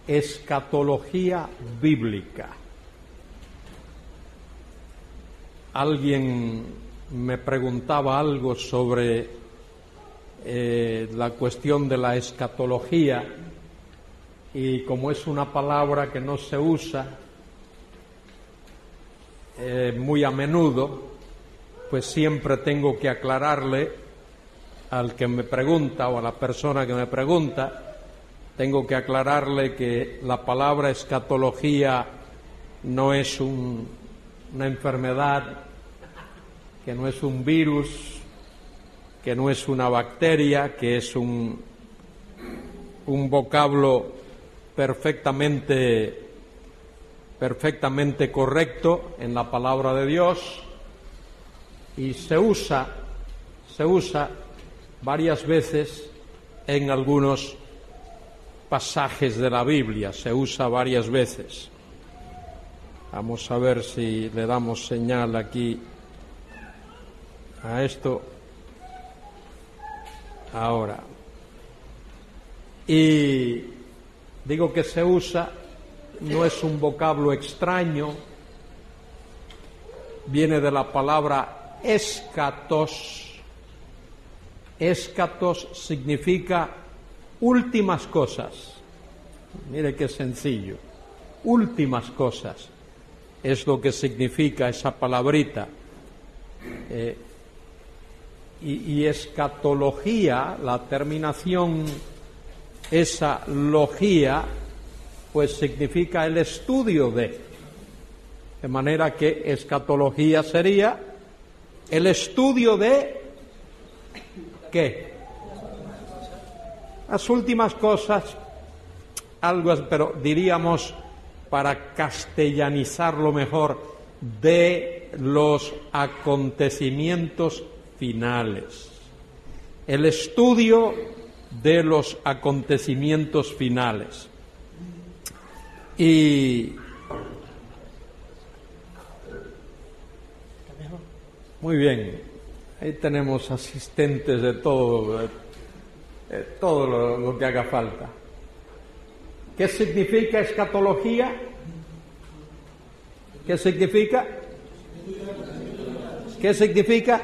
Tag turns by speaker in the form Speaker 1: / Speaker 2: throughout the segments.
Speaker 1: escatología bíblica. Alguien me preguntaba algo sobre la cuestión de la escatología, y como es una palabra que no se usa muy a menudo, pues siempre tengo que aclararle al que me pregunta o a la persona que me pregunta, tengo que aclararle que la palabra escatología no es una enfermedad, que no es un virus, que no es una bacteria, que es un vocablo perfectamente correcto en la palabra de Dios, y se usa varias veces en algunos pasajes de la Biblia, se usa varias veces. Vamos a ver si le damos señal aquí a esto ahora. Y digo que se usa, no es un vocablo extraño, viene de la palabra eschatos. Eschatos significa últimas cosas. Mire qué sencillo. Últimas cosas es lo que significa esa palabrita. Y escatología, la terminación, esa logía, pues significa el estudio de manera que escatología sería el estudio de ¿qué? Las últimas cosas, algo, pero diríamos, para castellanizarlo mejor, de los acontecimientos finales. El estudio de los acontecimientos finales. Y muy bien, ahí tenemos asistentes de todo lo que haga falta. ¿Qué significa escatología? ¿Qué significa? ¿Qué significa?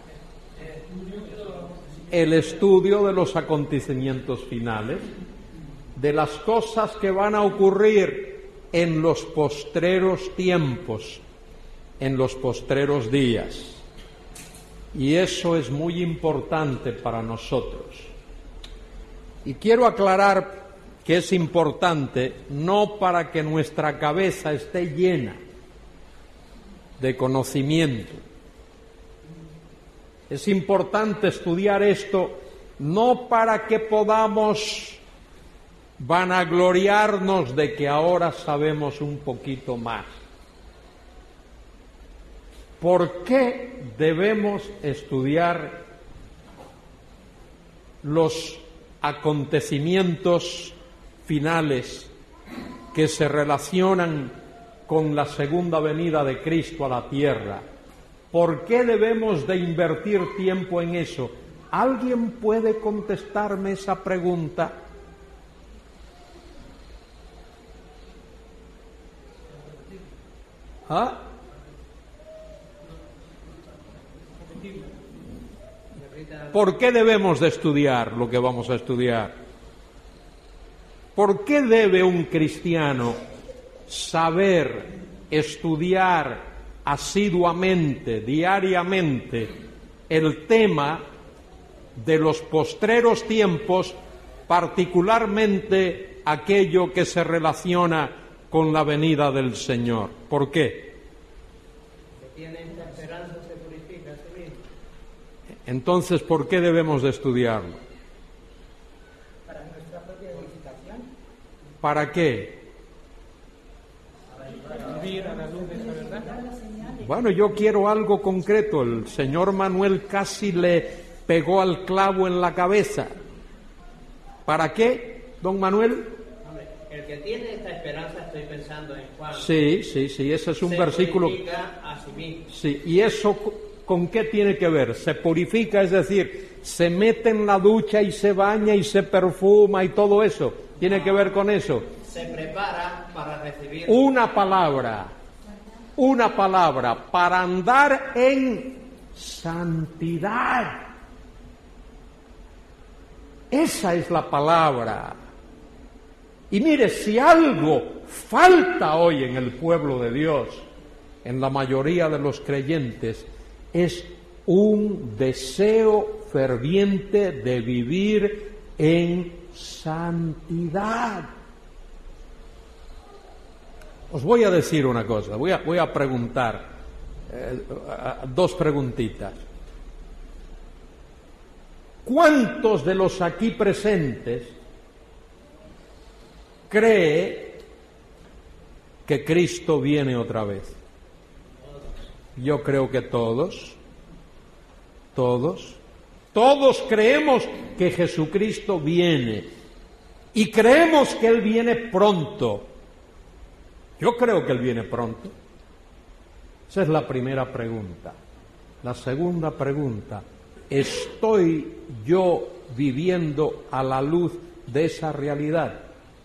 Speaker 1: El estudio de los acontecimientos finales, de las cosas que van a ocurrir en los postreros tiempos, en los postreros días. Y eso es muy importante para nosotros. Y quiero aclarar que es importante no para que nuestra cabeza esté llena de conocimiento. Es importante estudiar esto no para que podamos vanagloriarnos de que ahora sabemos un poquito más. ¿Por qué debemos estudiar los acontecimientos finales que se relacionan con la segunda venida de Cristo a la tierra? ¿Por qué debemos de invertir tiempo en eso? ¿Alguien puede contestarme esa pregunta? ¿Ah? ¿Por qué debemos de estudiar lo que vamos a estudiar? ¿Por qué debe un cristiano saber, estudiar asiduamente, diariamente, el tema de los postreros tiempos, particularmente aquello que se relaciona con la venida del Señor? ¿Por qué? Entonces, ¿por qué debemos de estudiarlo?
Speaker 2: Para nuestra propia edificación.
Speaker 1: ¿Para qué?
Speaker 2: Para vivir a la luz de esa verdad.
Speaker 1: Bueno, yo quiero algo concreto. El señor Manuel casi le pegó al clavo en la cabeza. ¿Para qué, don Manuel?
Speaker 3: Hombre, el que tiene esta esperanza, estoy pensando en Juan.
Speaker 1: Sí, ese es un versículo.
Speaker 3: Se purifica a sí mismo.
Speaker 1: Sí, ¿y eso con qué tiene que ver? Se purifica, es decir, se mete en la ducha y se baña y se perfuma y todo eso. ¿Tiene que ver con eso?
Speaker 3: se prepara para recibir
Speaker 1: una palabra, para andar en santidad. Esa es la palabra. Y mire, si algo falta hoy en el pueblo de Dios, en la mayoría de los creyentes, es un deseo ferviente de vivir en santidad. Os voy a decir una cosa, voy a preguntar dos preguntitas. ¿Cuántos de los aquí presentes cree que Cristo viene otra vez? Yo creo que todos creemos que Jesucristo viene y creemos que Él viene pronto. Yo creo que Él viene pronto. Esa es la primera pregunta. La segunda pregunta, ¿estoy yo viviendo a la luz de esa realidad?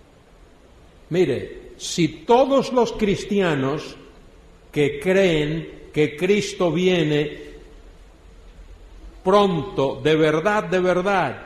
Speaker 1: Mire, si todos los cristianos que creen que Cristo viene pronto, de verdad,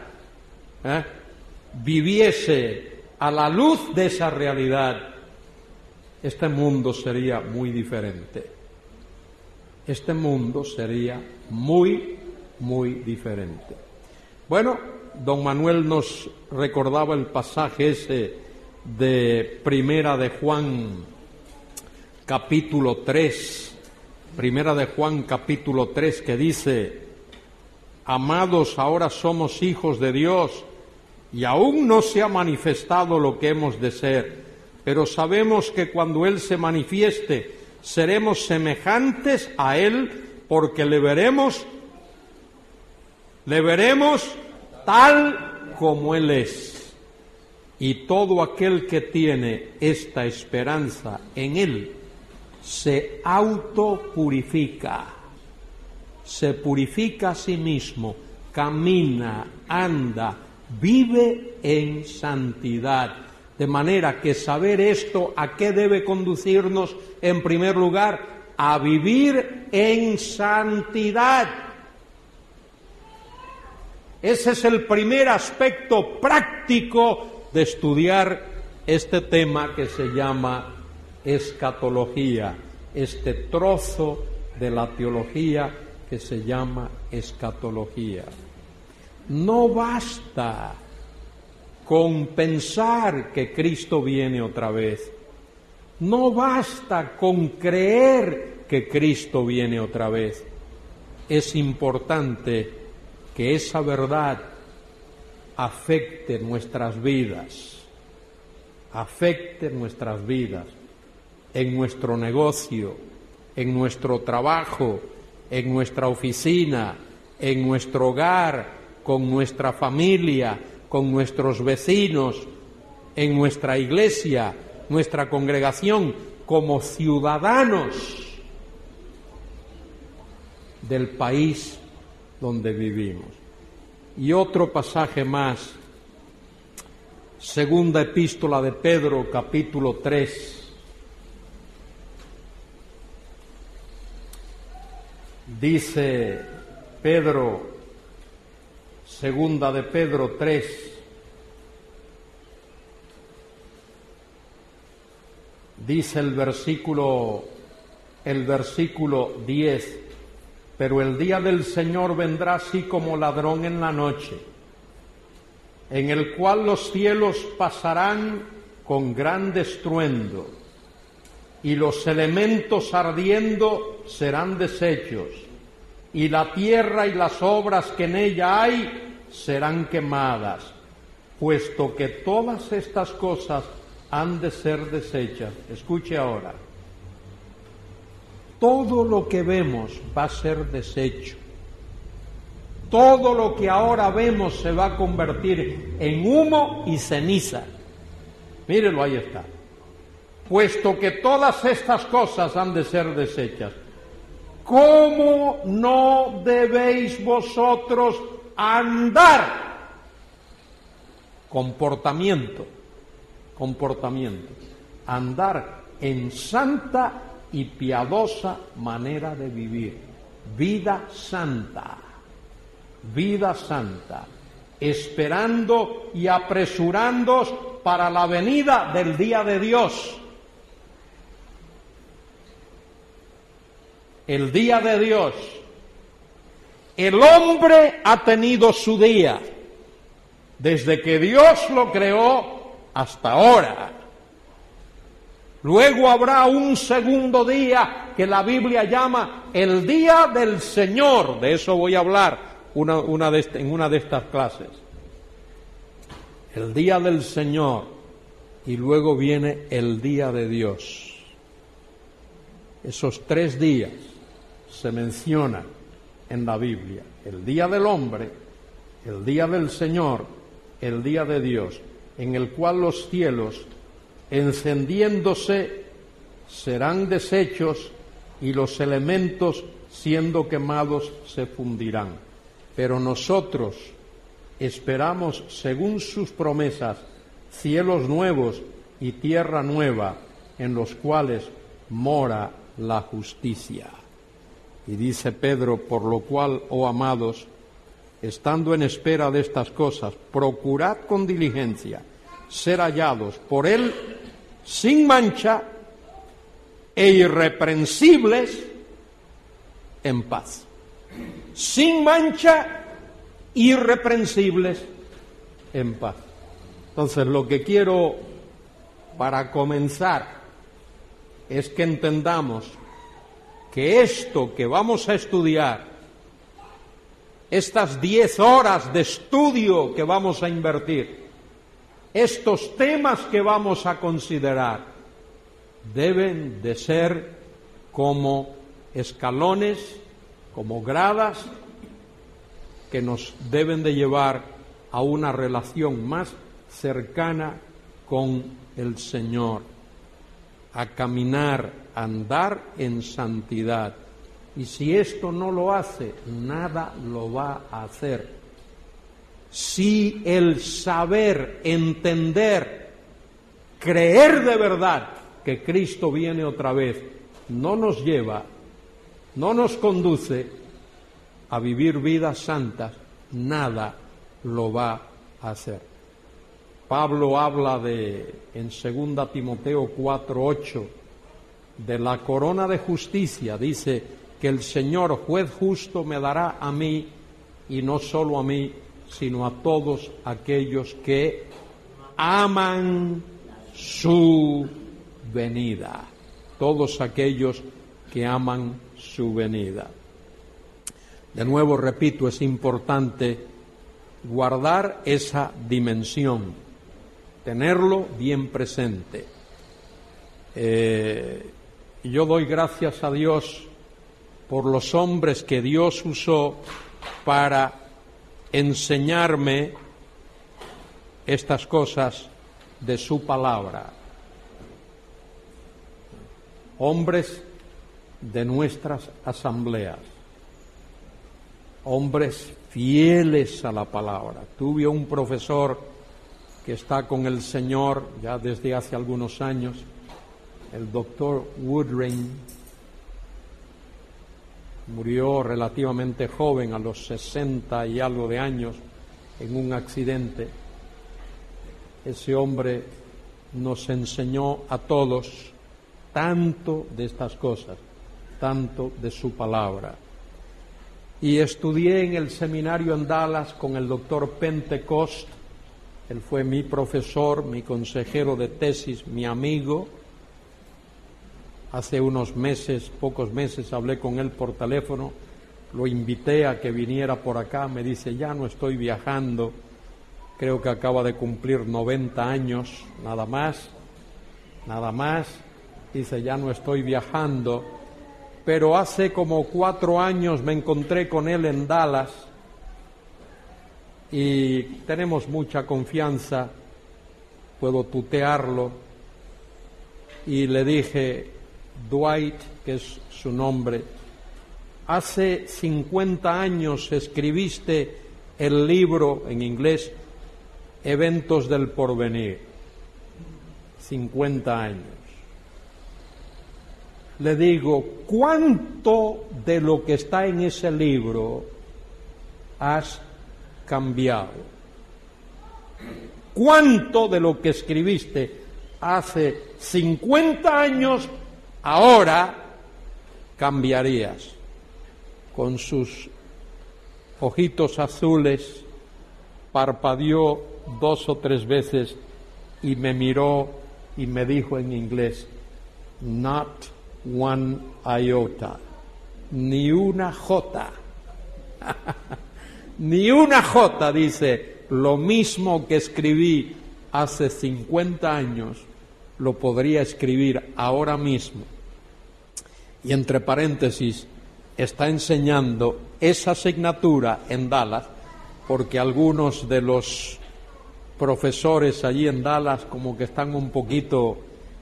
Speaker 1: viviese a la luz de esa realidad, este mundo sería muy diferente. Este mundo sería muy, muy diferente. Bueno, don Manuel nos recordaba el pasaje ese de Primera de Juan, capítulo 3. Primera de Juan, capítulo 3, que dice: amados, ahora somos hijos de Dios, y aún no se ha manifestado lo que hemos de ser, pero sabemos que cuando Él se manifieste, seremos semejantes a Él, porque le veremos tal como Él es. Y todo aquel que tiene esta esperanza en Él, se autopurifica, se purifica a sí mismo, camina, anda, vive en santidad. De manera que saber esto, ¿a qué debe conducirnos? En primer lugar, a vivir en santidad. Ese es el primer aspecto práctico de estudiar este tema que se llama escatología, este trozo de la teología que se llama escatología. No basta con pensar que Cristo viene otra vez. No basta con creer que Cristo viene otra vez. Es importante que esa verdad afecte nuestras vidas, en nuestro negocio, en nuestro trabajo, en nuestra oficina, en nuestro hogar, con nuestra familia, con nuestros vecinos, en nuestra iglesia, nuestra congregación, como ciudadanos del país donde vivimos. Y otro pasaje más, segunda epístola de Pedro, capítulo 3. Dice Pedro, segunda de Pedro 3, dice el versículo 10, pero el día del Señor vendrá así como ladrón en la noche, en el cual los cielos pasarán con gran estruendo, y los elementos ardiendo serán deshechos, y la tierra y las obras que en ella hay serán quemadas, puesto que todas estas cosas han de ser deshechas. Escuche ahora, todo lo que vemos va a ser deshecho. Todo lo que ahora vemos se va a convertir en humo y ceniza. Mírenlo, ahí está. Puesto que todas estas cosas han de ser deshechas, ¿cómo no debéis vosotros andar? Comportamiento. comportamiento, andar en santa y piadosa manera de vivir, vida santa, esperando y apresurándoos para la venida del día de Dios. El día de Dios. El hombre ha tenido su día, desde que Dios lo creó hasta ahora. Luego habrá un segundo día que la Biblia llama el día del Señor. De eso voy a hablar en una de estas clases. El día del Señor, y luego viene el día de Dios. Esos 3 días se mencionan en la Biblia: el día del hombre, el día del Señor, el día de Dios, en el cual los cielos, encendiéndose, serán deshechos y los elementos, siendo quemados, se fundirán. Pero nosotros esperamos, según sus promesas, cielos nuevos y tierra nueva, en los cuales mora la justicia. Y dice Pedro: por lo cual, oh amados, estando en espera de estas cosas, procurad con diligencia ser hallados por Él sin mancha e irreprensibles en paz. Sin mancha, irreprensibles en paz. Entonces, lo que quiero para comenzar es que entendamos que esto que vamos a estudiar, estas 10 horas de estudio que vamos a invertir, estos temas que vamos a considerar, deben de ser como escalones, como gradas, que nos deben de llevar a una relación más cercana con el Señor, a caminar, a andar en santidad. Y si esto no lo hace, nada lo va a hacer. Si el saber, entender, creer de verdad que Cristo viene otra vez, no nos lleva, no nos conduce a vivir vidas santas, nada lo va a hacer. Pablo habla en 2 Timoteo 4:8, de la corona de justicia. Dice que el Señor, juez justo, me dará a mí, y no solo a mí, sino a todos aquellos que aman su venida. Todos aquellos que aman su venida. De nuevo repito, es importante guardar esa dimensión, tenerlo bien presente. Yo doy gracias a Dios por los hombres que Dios usó para enseñarme estas cosas de su palabra. Hombres de nuestras asambleas, hombres fieles a la palabra. Tuve un profesor que está con el Señor ya desde hace algunos años, el doctor Woodring. Murió relativamente joven, a los 60 y algo de años, en un accidente. Ese hombre nos enseñó a todos tanto de estas cosas, tanto de su palabra. Y estudié en el seminario en Dallas con el doctor Pentecost. Él fue mi profesor, mi consejero de tesis, mi amigo. Hace unos meses, pocos meses, hablé con él por teléfono, lo invité a que viniera por acá. Me dice: ya no estoy viajando, creo que acaba de cumplir 90 años, nada más. Dice: ya no estoy viajando, pero hace como 4 años me encontré con él en Dallas y tenemos mucha confianza, puedo tutearlo, y le dije: Dwight, que es su nombre, hace 50 años escribiste el libro en inglés Eventos del Porvenir. 50 años. Le digo, ¿cuánto de lo que está en ese libro has cambiado? ¿Cuánto de lo que escribiste hace 50 años ahora cambiarías? Con sus ojitos azules parpadeó 2 o 3 veces y me miró y me dijo en inglés, not one iota, ni una jota. Ni una jota, dice, lo mismo que escribí hace 50 años, lo podría escribir ahora mismo. Y entre paréntesis, está enseñando esa asignatura en Dallas, porque algunos de los profesores allí en Dallas como que están un poquito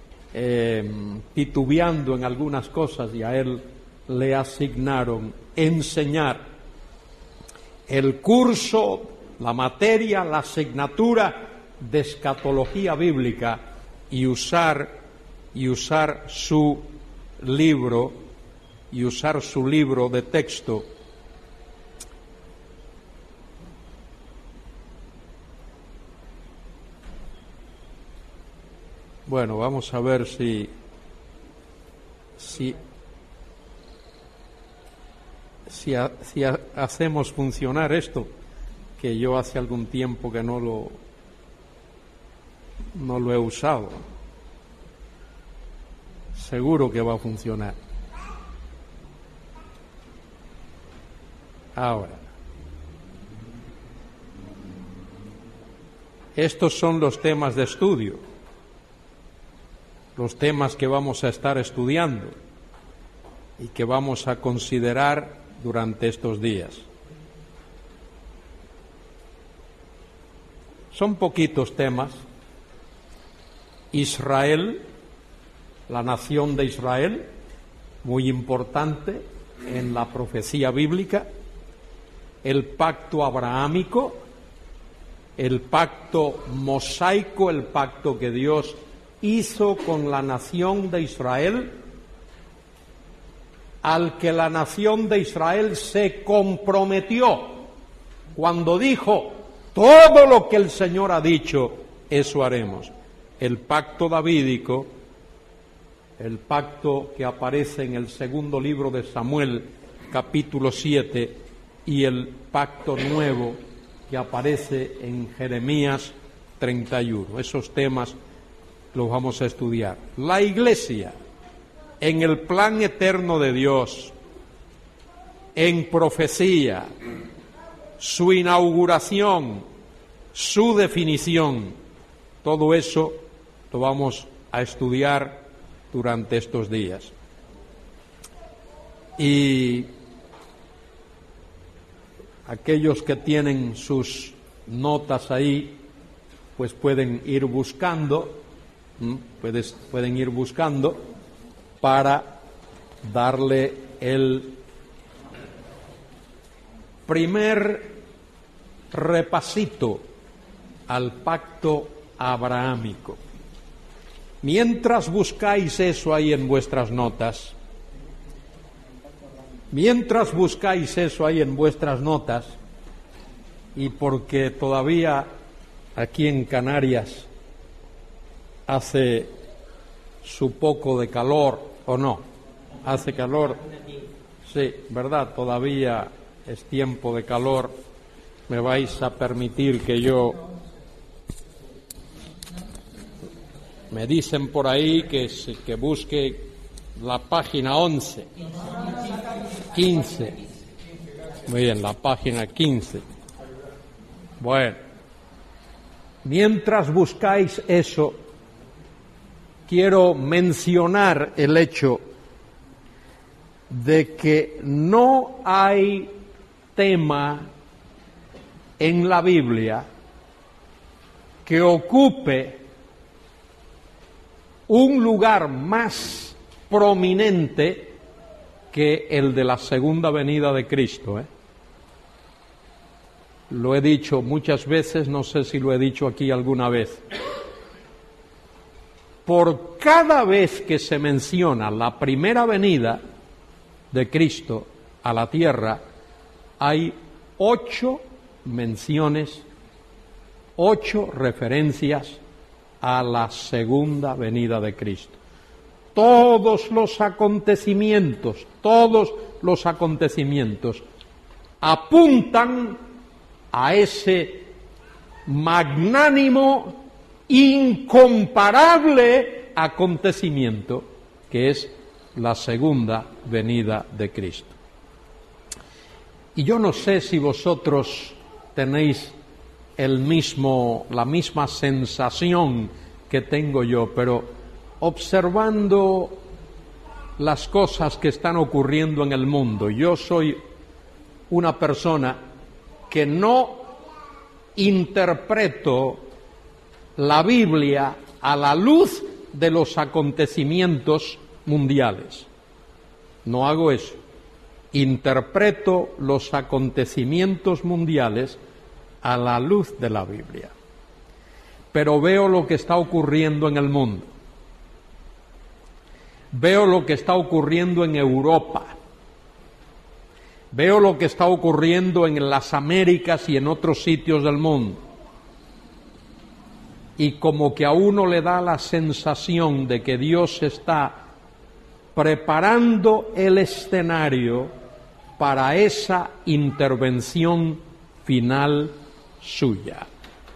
Speaker 1: titubeando en algunas cosas, y a él le asignaron enseñar el curso, la materia, la asignatura de escatología bíblica y usar su libro de texto. Bueno, vamos a ver si hacemos funcionar esto, que yo hace algún tiempo que no lo he usado. Seguro que va a funcionar. Ahora, estos son los temas de estudio, los temas que vamos a estar estudiando y que vamos a considerar durante estos días. Son poquitos temas. Israel, la nación de Israel, muy importante en la profecía bíblica. El pacto abrahámico, el pacto mosaico, el pacto que Dios hizo con la nación de Israel, al que la nación de Israel se comprometió cuando dijo, todo lo que el Señor ha dicho, eso haremos. El pacto davídico, el pacto que aparece en el segundo libro de Samuel, capítulo 7, y el pacto nuevo que aparece en Jeremías 31. Esos temas los vamos a estudiar. La Iglesia, en el plan eterno de Dios, en profecía, su inauguración, su definición, todo eso lo vamos a estudiar durante estos días. Y aquellos que tienen sus notas ahí, pues pueden ir buscando, para darle el primer repasito al pacto abrahámico. Mientras buscáis eso ahí en vuestras notas, y porque todavía aquí en Canarias hace su poco de calor, ¿o no? ¿Hace calor? Sí, ¿verdad? Todavía es tiempo de calor. Me vais a permitir que yo... Me dicen por ahí que busque la página 11. 15. Muy bien, la página 15. Bueno, mientras buscáis eso, quiero mencionar el hecho de que no hay tema en la Biblia que ocupe un lugar más prominente que el de la segunda venida de Cristo, Lo he dicho muchas veces, no sé si lo he dicho aquí alguna vez. por cada vez que se menciona la primera venida de Cristo a la tierra, hay 8 menciones, 8 referencias a la segunda venida de Cristo. Todos los acontecimientos apuntan a ese magnánimo, incomparable acontecimiento que es la segunda venida de Cristo. Y yo no sé si vosotros tenéis la misma sensación que tengo yo, pero observando las cosas que están ocurriendo en el mundo, yo soy una persona que no interpreto la Biblia a la luz de los acontecimientos mundiales. No hago eso. Interpreto los acontecimientos mundiales a la luz de la Biblia. Pero veo lo que está ocurriendo en el mundo. Veo lo que está ocurriendo en Europa. Veo lo que está ocurriendo en las Américas y en otros sitios del mundo. Y como que a uno le da la sensación de que Dios está preparando el escenario para esa intervención final suya.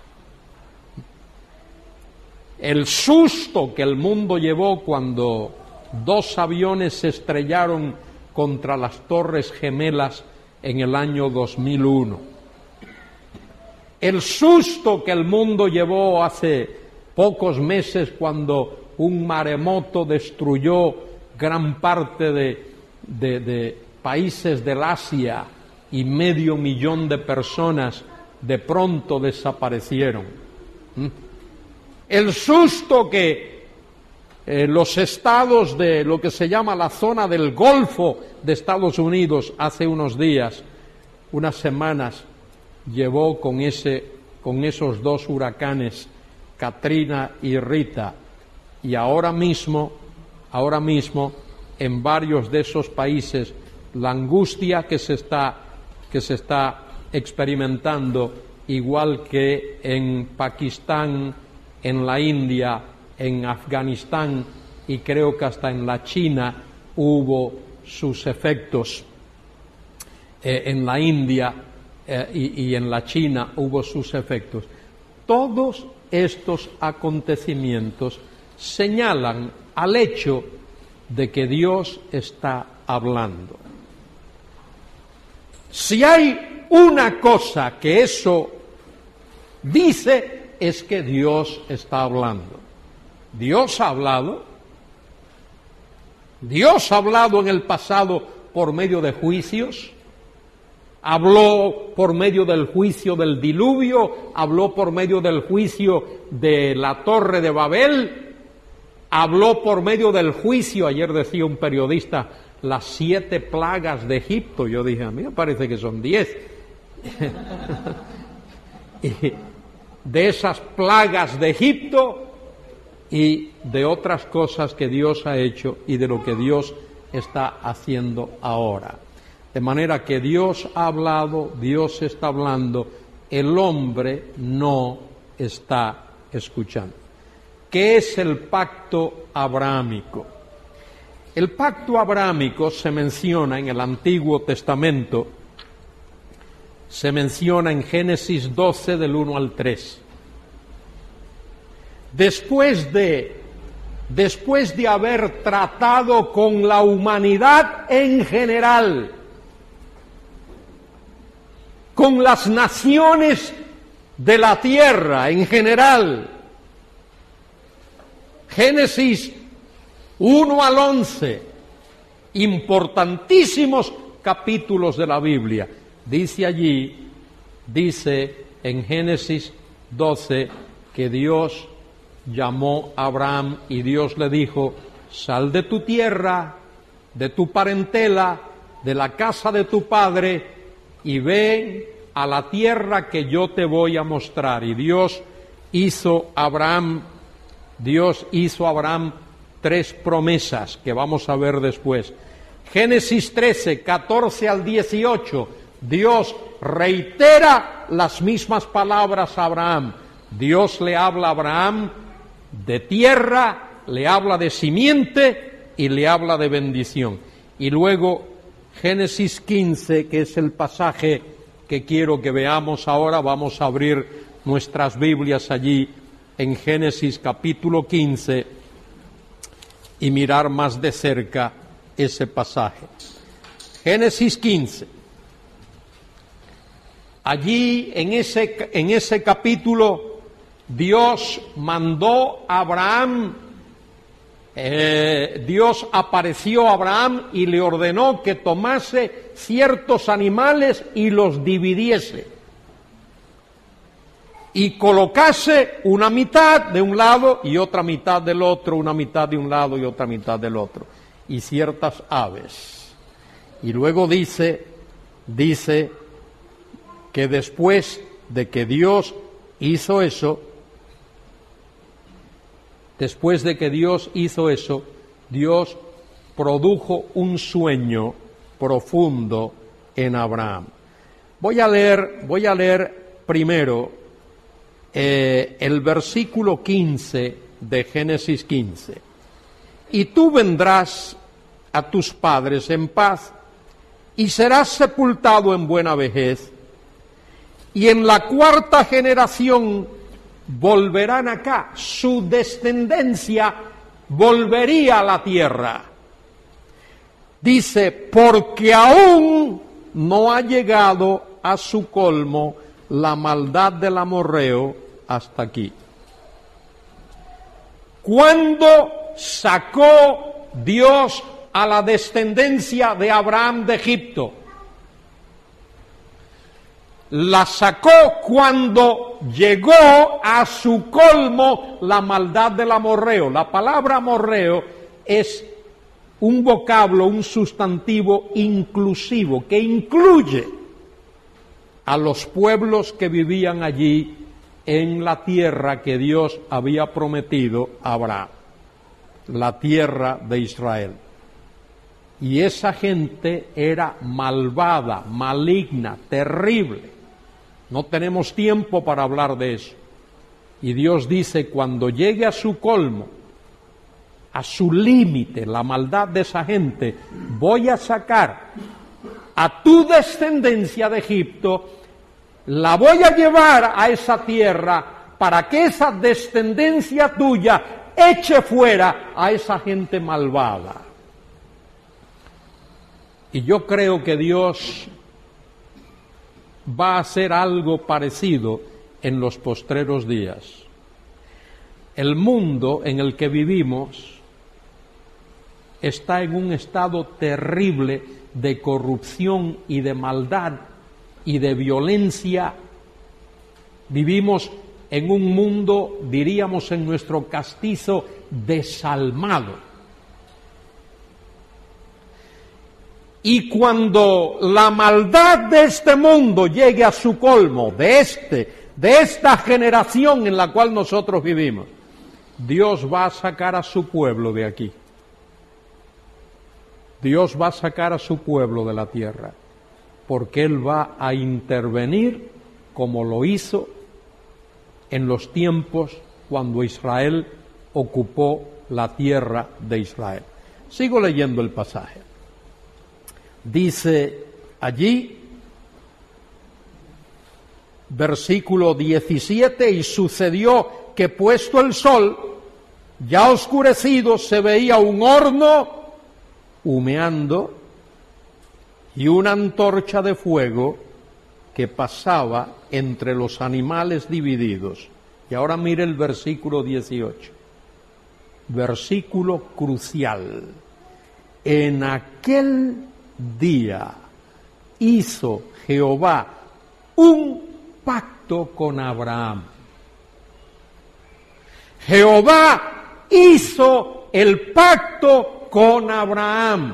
Speaker 1: El susto que el mundo llevó cuando 2 aviones se estrellaron contra las Torres Gemelas en el año 2001. El susto que el mundo llevó hace pocos meses cuando un maremoto destruyó gran parte de países del Asia y 500.000 de personas de pronto desaparecieron. El susto que los estados de lo que se llama la zona del Golfo de Estados Unidos hace unos días, unas semanas, llevó con esos 2 huracanes, Katrina y Rita, y ahora mismo, en varios de esos países, la angustia que se está experimentando, igual que en Pakistán, en la India, en Afganistán y creo que hasta en la China hubo sus efectos. En la India y en la China hubo sus efectos. Todos estos acontecimientos señalan al hecho de que Dios está hablando. Si hay una cosa que eso dice, es que Dios está hablando. Dios ha hablado. Dios ha hablado en el pasado por medio de juicios. Habló por medio del juicio del diluvio, habló por medio del juicio de la Torre de Babel, habló por medio del juicio, ayer decía un periodista, las 7 plagas de Egipto. Yo dije, a mí me parece que son 10. Y de esas plagas de Egipto y de otras cosas que Dios ha hecho y de lo que Dios está haciendo ahora. De manera que Dios ha hablado, Dios está hablando, el hombre no está escuchando. ¿Qué es el pacto abrahámico? El pacto abrahámico se menciona en el Antiguo Testamento, se menciona en Génesis 12 del 1 al 3. Después de haber tratado con la humanidad en general, con las naciones de la tierra en general, Génesis 1 al 11, importantísimos capítulos de la Biblia. Dice en Génesis 12 que Dios llamó a Abraham y Dios le dijo, sal de tu tierra, de tu parentela, de la casa de tu padre y ven a la tierra que yo te voy a mostrar. Y Dios hizo a Abraham Dios hizo a Abraham 3 promesas que vamos a ver después. Génesis 13, 14 al 18, Dios reitera las mismas palabras a Abraham. Dios le habla a Abraham de tierra, le habla de simiente y le habla de bendición. Y luego Génesis 15, que es el pasaje que quiero que veamos ahora, vamos a abrir nuestras Biblias allí en Génesis capítulo 15 y mirar más de cerca ese pasaje. Génesis 15. Allí en ese capítulo Dios mandó a Abraham, Dios apareció a Abraham y le ordenó que tomase ciertos animales y los dividiese. Y colocase una mitad de un lado y otra mitad del otro, una mitad de un lado y otra mitad del otro, y ciertas aves. Y luego dice que después de que Dios hizo eso, Dios produjo un sueño profundo en Abraham. Voy a leer primero el versículo 15 de Génesis 15. Y tú vendrás a tus padres en paz, y serás sepultado en buena vejez, y en la 4ª generación volverán acá, su descendencia volvería a la tierra. Dice, porque aún no ha llegado a su colmo la maldad del amorreo hasta aquí. ¿Cuándo sacó Dios a la descendencia de Abraham de Egipto? La sacó cuando llegó a su colmo la maldad del amorreo. La palabra amorreo es un vocablo, un sustantivo inclusivo, que incluye a los pueblos que vivían allí en la tierra que Dios había prometido a Abraham, la tierra de Israel. Y esa gente era malvada, maligna, terrible. No tenemos tiempo para hablar de eso. Y Dios dice, cuando llegue a su colmo, a su límite, la maldad de esa gente, voy a sacar a tu descendencia de Egipto, la voy a llevar a esa tierra para que esa descendencia tuya eche fuera a esa gente malvada. Y yo creo que Dios va a hacer algo parecido en los postreros días. El mundo en el que vivimos está en un estado terrible de corrupción y de maldad y de violencia. Vivimos en un mundo, diríamos en nuestro castizo, desalmado. Y cuando la maldad de este mundo llegue a su colmo, de esta generación en la cual nosotros vivimos, Dios va a sacar a su pueblo de aquí. Dios va a sacar a su pueblo de la tierra, porque Él va a intervenir como lo hizo en los tiempos cuando Israel ocupó la tierra de Israel. Sigo leyendo el pasaje. Dice allí, versículo 17, y sucedió que puesto el sol, ya oscurecido, se veía un horno humeando y una antorcha de fuego que pasaba entre los animales divididos. Y ahora mire el versículo 18, versículo crucial. En aquel día hizo Jehová un pacto con Abraham. Jehová hizo el pacto con Abraham.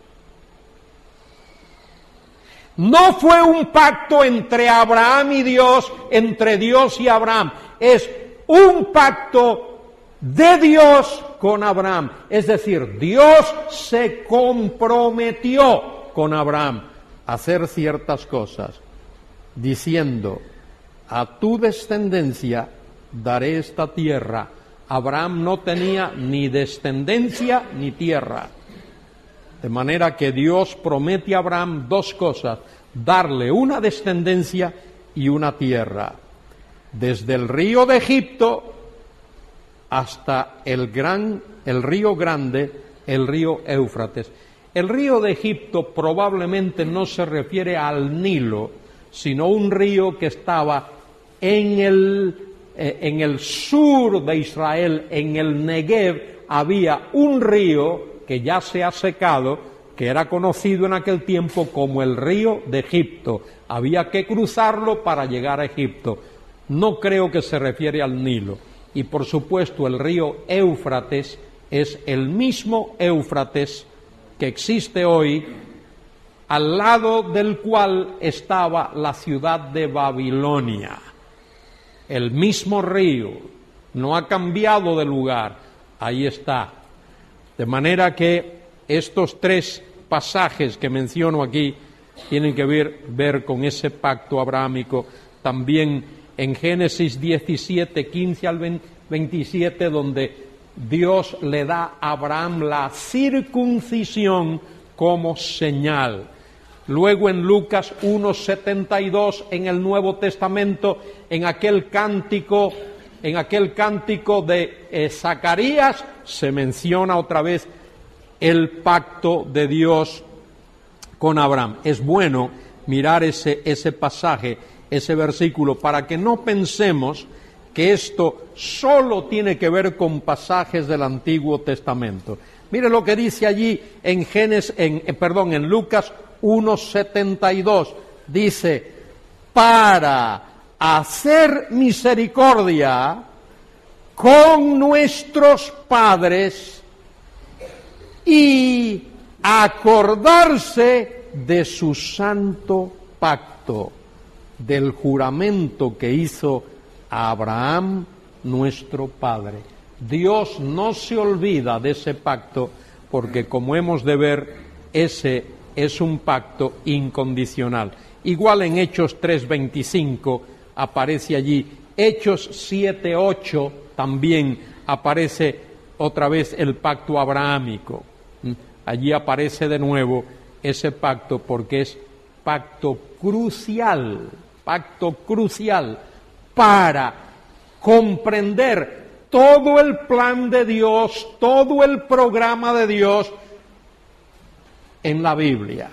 Speaker 1: No fue un pacto entre Abraham y Dios, entre Dios y Abraham. Es un pacto de Dios con Abraham. Es decir, Dios se comprometió con Abraham a hacer ciertas cosas, diciendo: a tu descendencia daré esta tierra. Abraham no tenía ni descendencia ni tierra. De manera que Dios promete a Abraham dos cosas: darle una descendencia y una tierra. Desde el río de Egipto hasta el río grande, el río Éufrates. El río de Egipto probablemente no se refiere al Nilo, sino un río que estaba en el sur de Israel, en el Negev. Había un río que ya se ha secado, que era conocido en aquel tiempo como el río de Egipto. Había que cruzarlo para llegar a Egipto. No creo que se refiere al Nilo. Y por supuesto el río Éufrates es el mismo Éufrates que existe hoy, al lado del cual estaba la ciudad de Babilonia. El mismo río, no ha cambiado de lugar, ahí está. De manera que estos tres pasajes que menciono aquí tienen que ver con ese pacto abrahámico. También en Génesis 17, 15 al 27, donde Dios le da a Abraham la circuncisión como señal. Luego en Lucas 1:72, en el Nuevo Testamento, en aquel cántico de Zacarías, se menciona otra vez el pacto de Dios con Abraham. Es bueno mirar ese pasaje, ese versículo, para que no pensemos que esto solo tiene que ver con pasajes del Antiguo Testamento. Mire lo que dice allí en Lucas 1:72, dice: para hacer misericordia con nuestros padres y acordarse de su santo pacto, del juramento que hizo a Abraham nuestro padre. Dios no se olvida de ese pacto, porque como hemos de ver, ese es un pacto incondicional. Igual en Hechos 3:25 aparece allí, Hechos 7:8 también aparece otra vez el pacto abrahámico. Allí aparece de nuevo ese pacto, porque es pacto crucial para comprender todo el plan de Dios, todo el programa de Dios en la Biblia.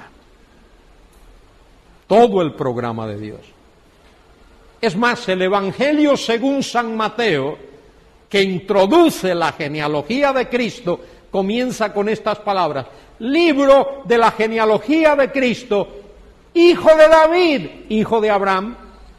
Speaker 1: Todo el programa de Dios. Es más, el Evangelio según San Mateo, que introduce la genealogía de Cristo, comienza con estas palabras: libro de la genealogía de Cristo, hijo de David, hijo de Abraham.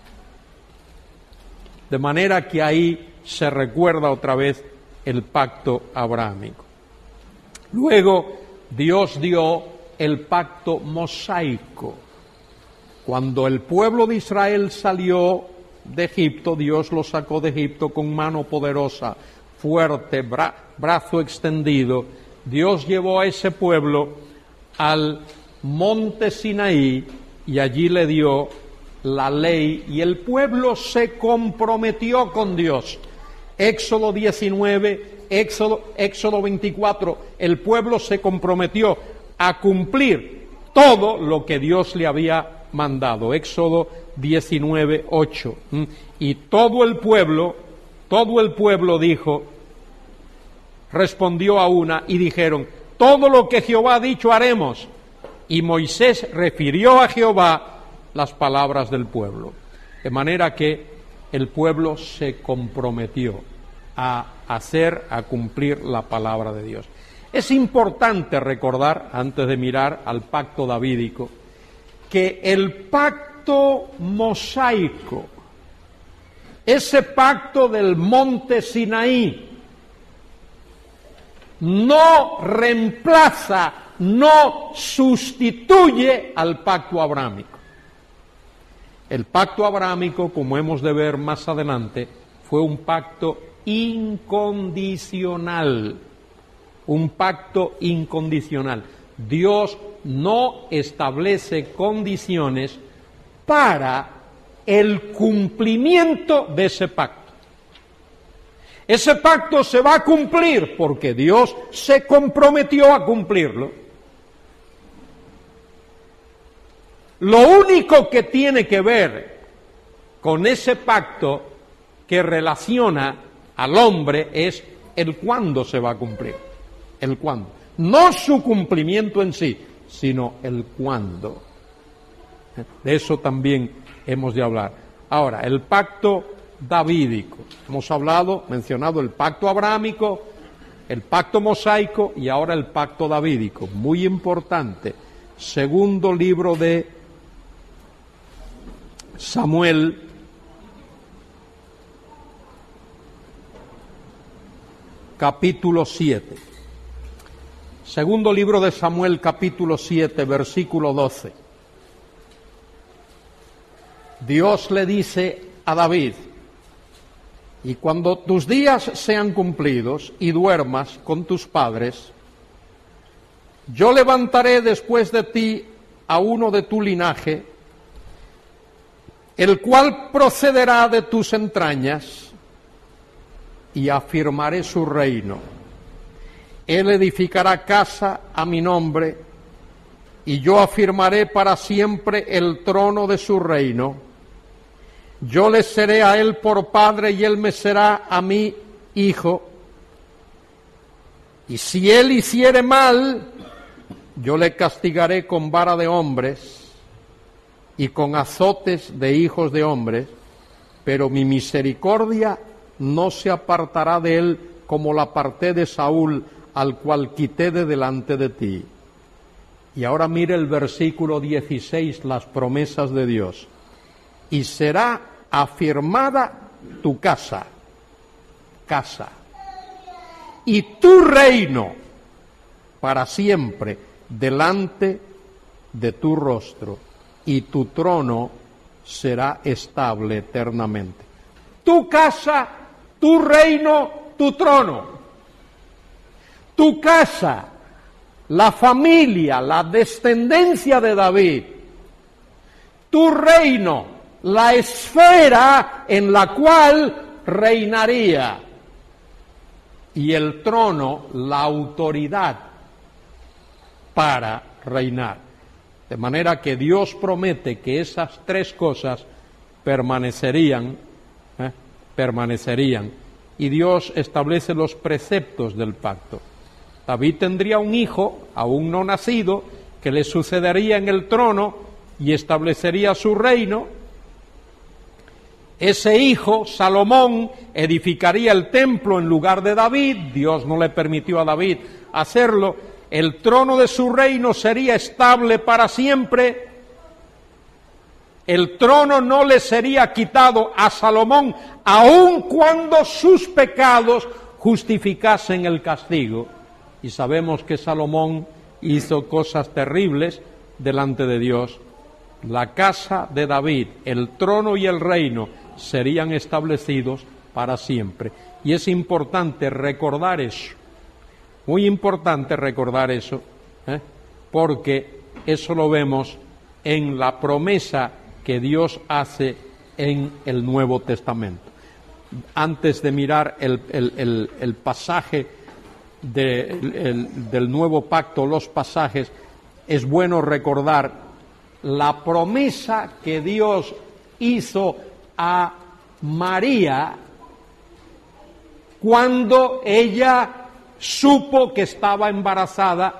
Speaker 1: De manera que ahí se recuerda otra vez el pacto abrahámico. Luego Dios dio el pacto mosaico. Cuando el pueblo de Israel salió de Egipto, Dios lo sacó de Egipto con mano poderosa, fuerte, brazo extendido. Dios llevó a ese pueblo al monte Sinaí y allí le dio la ley, y el pueblo se comprometió con Dios. Éxodo 19, Éxodo 24, el pueblo se comprometió a cumplir todo lo que Dios le había mandado. Éxodo 19:8. Y todo el pueblo dijo, respondió a una y dijeron: todo lo que Jehová ha dicho haremos. Y Moisés refirió a Jehová las palabras del pueblo. De manera que el pueblo se comprometió a cumplir la palabra de Dios. Es importante recordar, antes de mirar al pacto davídico, que el pacto mosaico, ese pacto del monte Sinaí, no reemplaza, no sustituye al pacto abrahámico. El pacto abrahámico, como hemos de ver más adelante, fue un pacto incondicional. Un pacto incondicional. Dios no establece condiciones para el cumplimiento de ese pacto. Ese pacto se va a cumplir porque Dios se comprometió a cumplirlo. Lo único que tiene que ver con ese pacto que relaciona al hombre es el cuándo se va a cumplir. El cuándo. No su cumplimiento en sí, sino el cuándo. De eso también hemos de hablar. Ahora, el pacto davídico. Hemos mencionado el pacto abrahámico, el pacto mosaico y ahora el pacto davídico. Muy importante. Segundo libro de Samuel, capítulo 7. Segundo libro de Samuel, capítulo 7, versículo 12. Dios le dice a David: y cuando tus días sean cumplidos y duermas con tus padres, yo levantaré después de ti a uno de tu linaje, el cual procederá de tus entrañas, y afirmaré su reino. Él edificará casa a mi nombre, y yo afirmaré para siempre el trono de su reino. Yo le seré a él por padre, y él me será a mí hijo. Y si él hiciere mal, yo le castigaré con vara de hombres y con azotes de hijos de hombres, pero mi misericordia no se apartará de él como la aparté de Saúl, al cual quité de delante de ti. Y ahora mire el versículo 16, las promesas de Dios. Y será afirmada tu casa, y tu reino para siempre delante de tu rostro, y tu trono será estable eternamente. Tu casa, tu reino, tu trono. Tu casa, la familia, la descendencia de David, tu reino, la esfera en la cual reinaría, y el trono, la autoridad para reinar. De manera que Dios promete que esas tres cosas permanecerían, y Dios establece los preceptos del pacto. David tendría un hijo, aún no nacido, que le sucedería en el trono y establecería su reino. Ese hijo, Salomón, edificaría el templo en lugar de David. Dios no le permitió a David hacerlo. El trono de su reino sería estable para siempre. El trono no le sería quitado a Salomón, aun cuando sus pecados justificasen el castigo. Y sabemos que Salomón hizo cosas terribles delante de Dios. La casa de David, el trono y el reino serían establecidos para siempre. Y es importante recordar eso, muy importante recordar eso, porque eso lo vemos en la promesa que Dios hace en el Nuevo Testamento. Antes de mirar el pasaje del Nuevo Pacto, los pasajes, es bueno recordar la promesa que Dios hizo a María cuando ella supo que estaba embarazada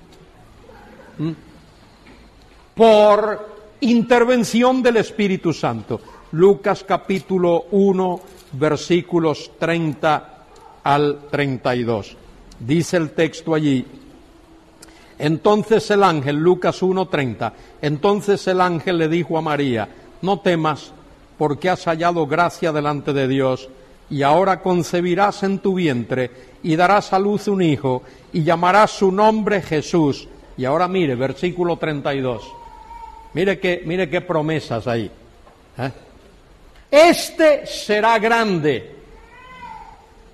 Speaker 1: por intervención del Espíritu Santo. Lucas capítulo 1, versículos 30 al 32. Dice el texto allí: entonces el ángel, Lucas 1:30, entonces el ángel le dijo a María: no temas, porque has hallado gracia delante de Dios, y ahora concebirás en tu vientre, y darás a luz un hijo, y llamarás su nombre Jesús. Y ahora mire, versículo 32. Mire qué promesas ahí. Este será grande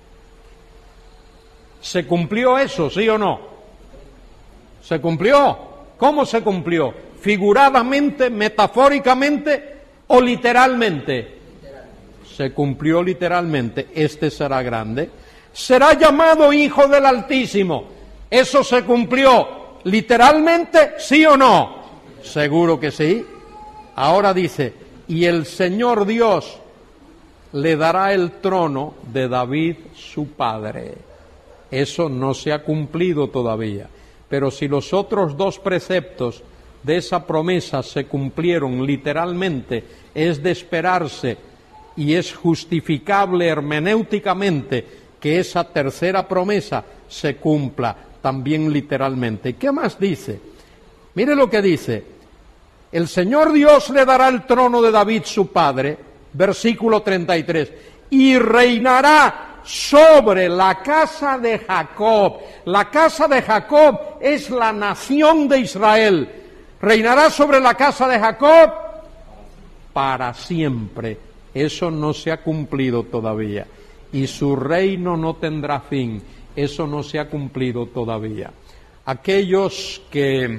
Speaker 1: ¿Se cumplió eso, sí o no? ¿Se cumplió? ¿Cómo se cumplió? ¿Figuradamente, metafóricamente o literalmente? Se cumplió literalmente. Este será grande. Será llamado Hijo del Altísimo. ¿Eso se cumplió literalmente, sí o no? Seguro que sí. Ahora dice, y el Señor Dios le dará el trono de David su padre. Eso no se ha cumplido todavía. Pero si los otros dos preceptos de esa promesa se cumplieron literalmente, es de esperarse y es justificable hermenéuticamente que esa tercera promesa se cumpla también literalmente. ¿Y qué más dice? Mire lo que dice. El Señor Dios le dará el trono de David su padre, versículo 33, y reinará sobre la casa de Jacob. La casa de Jacob es la nación de Israel. Reinará sobre la casa de Jacob para siempre. Eso no se ha cumplido todavía. Y su reino no tendrá fin. Eso no se ha cumplido todavía. Aquellos que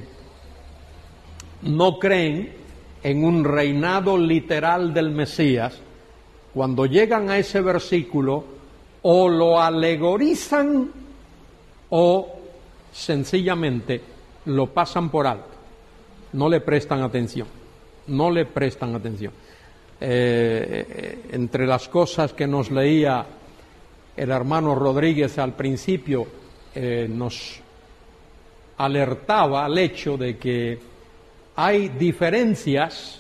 Speaker 1: no creen en un reinado literal del Mesías, cuando llegan a ese versículo, o lo alegorizan o sencillamente lo pasan por alto. No le prestan atención. No le prestan atención. Entre las cosas que nos leía el hermano Rodríguez al principio, nos alertaba al hecho de que hay diferencias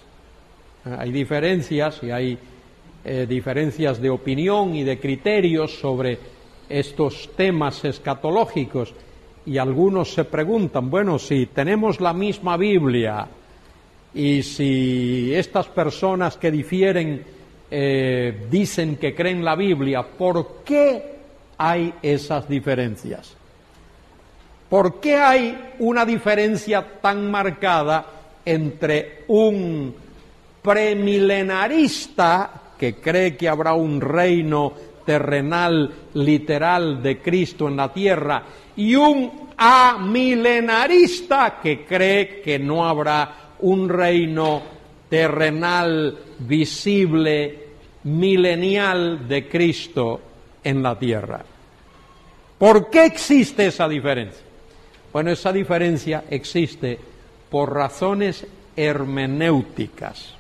Speaker 1: y hay diferencias de opinión y de criterios sobre estos temas escatológicos, y algunos se preguntan, bueno, si tenemos la misma Biblia y si estas personas que difieren dicen que creen la Biblia, ¿por qué hay esas diferencias? ¿Por qué hay una diferencia tan marcada entre un premilenarista que cree que habrá un reino terrenal literal de Cristo en la tierra y un amilenarista que cree que no habrá un reino terrenal visible milenial de Cristo en la tierra? ¿Por qué existe esa diferencia? Bueno, esa diferencia existe por razones hermenéuticas.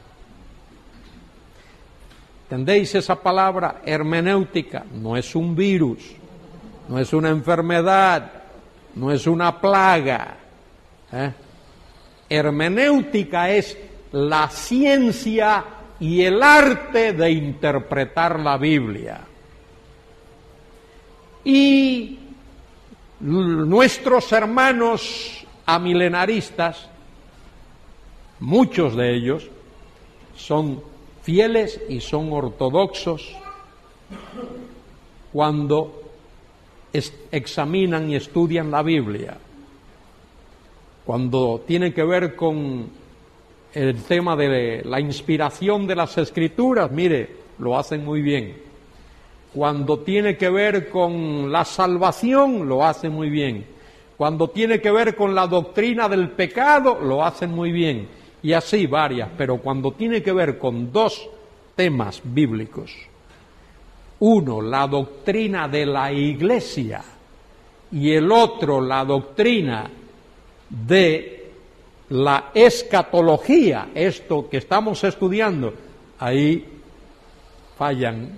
Speaker 1: ¿Entendéis esa palabra hermenéutica? No es un virus, no es una enfermedad, no es una plaga. Hermenéutica es la ciencia y el arte de interpretar la Biblia. Y nuestros hermanos amilenaristas, muchos de ellos, son fieles y son ortodoxos cuando examinan y estudian la Biblia. Cuando tiene que ver con el tema de la inspiración de las Escrituras, mire, lo hacen muy bien. Cuando tiene que ver con la salvación, lo hacen muy bien. Cuando tiene que ver con la doctrina del pecado, lo hacen muy bien. Y así varias, pero cuando tiene que ver con dos temas bíblicos, uno, la doctrina de la Iglesia, y el otro, la doctrina de la escatología, esto que estamos estudiando, ahí fallan.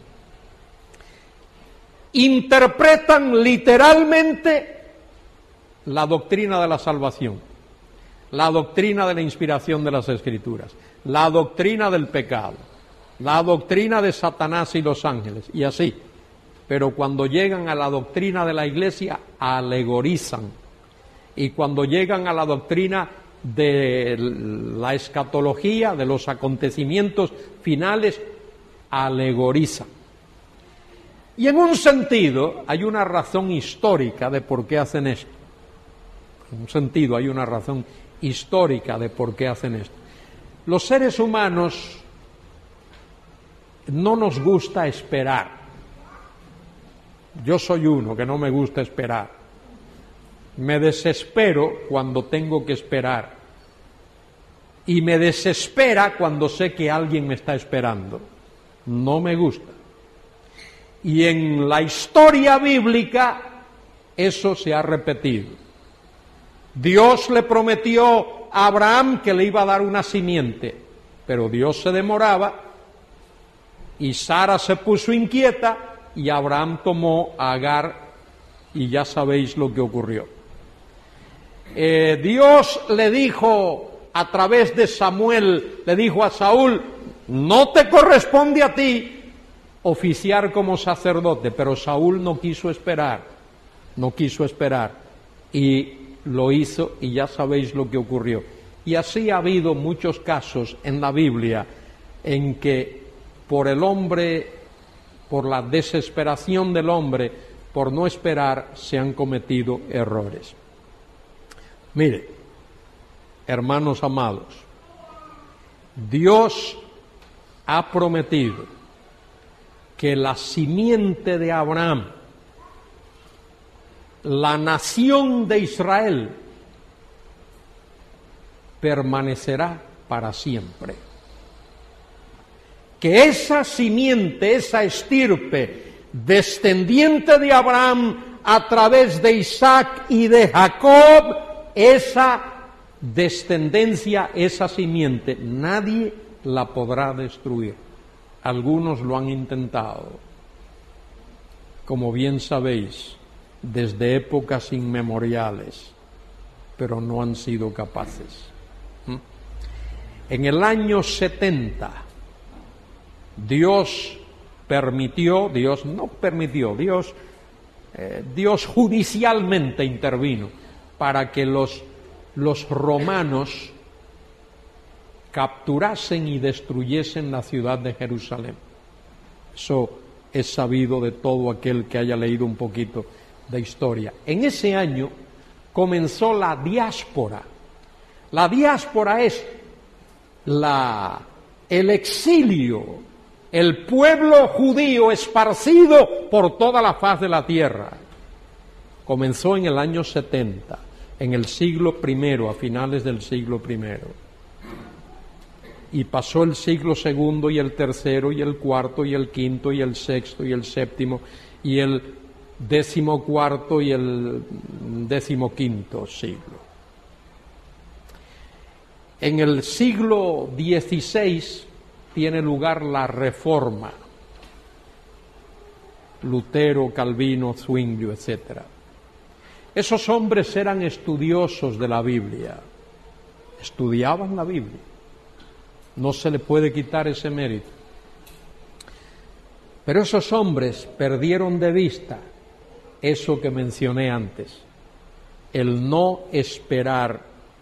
Speaker 1: Interpretan literalmente la doctrina de la salvación, la doctrina de la inspiración de las Escrituras, la doctrina del pecado, la doctrina de Satanás y los ángeles, y así. Pero cuando llegan a la doctrina de la Iglesia, alegorizan. Y cuando llegan a la doctrina de la escatología, de los acontecimientos finales, alegorizan. Y en un sentido, hay una razón histórica de por qué hacen esto. En un sentido, hay una razón histórica de por qué hacen esto. Los seres humanos no nos gusta esperar. Yo soy uno que no me gusta esperar. Me desespero cuando tengo que esperar. Y me desespera cuando sé que alguien me está esperando. No me gusta. Y en la historia bíblica eso se ha repetido. Dios le prometió a Abraham que le iba a dar una simiente, pero Dios se demoraba y Sara se puso inquieta y Abraham tomó a Agar y ya sabéis lo que ocurrió. Dios le dijo a través de Samuel, le dijo a Saúl, no te corresponde a ti oficiar como sacerdote, pero Saúl no quiso esperar y lo hizo y ya sabéis lo que ocurrió. Y así ha habido muchos casos en la Biblia en que por el hombre, por la desesperación del hombre, por no esperar, se han cometido errores. Mire, hermanos amados, Dios ha prometido que la simiente de Abraham, la nación de Israel, permanecerá para siempre. Que esa simiente, esa estirpe, descendiente de Abraham a través de Isaac y de Jacob, esa descendencia, esa simiente, nadie la podrá destruir. Algunos lo han intentado, como bien sabéis, desde épocas inmemoriales, pero no han sido capaces. En el año 70, Dios judicialmente intervino para que los romanos capturasen y destruyesen la ciudad de Jerusalén. Eso es sabido de todo aquel que haya leído un poquito de historia. En ese año comenzó la diáspora. La diáspora es el exilio, el pueblo judío esparcido por toda la faz de la tierra. Comenzó en el año 70, en el siglo I, a finales del siglo I. Y pasó el siglo II y el tercero y el cuarto y el quinto y el sexto y el séptimo y el 14 y el 15 siglo. En el siglo XVI tiene lugar la Reforma. Lutero, Calvino, Zwinglio, etc. Esos hombres eran estudiosos de la Biblia. Estudiaban la Biblia. No se le puede quitar ese mérito. Pero esos hombres perdieron de vista eso que mencioné antes, el no esperar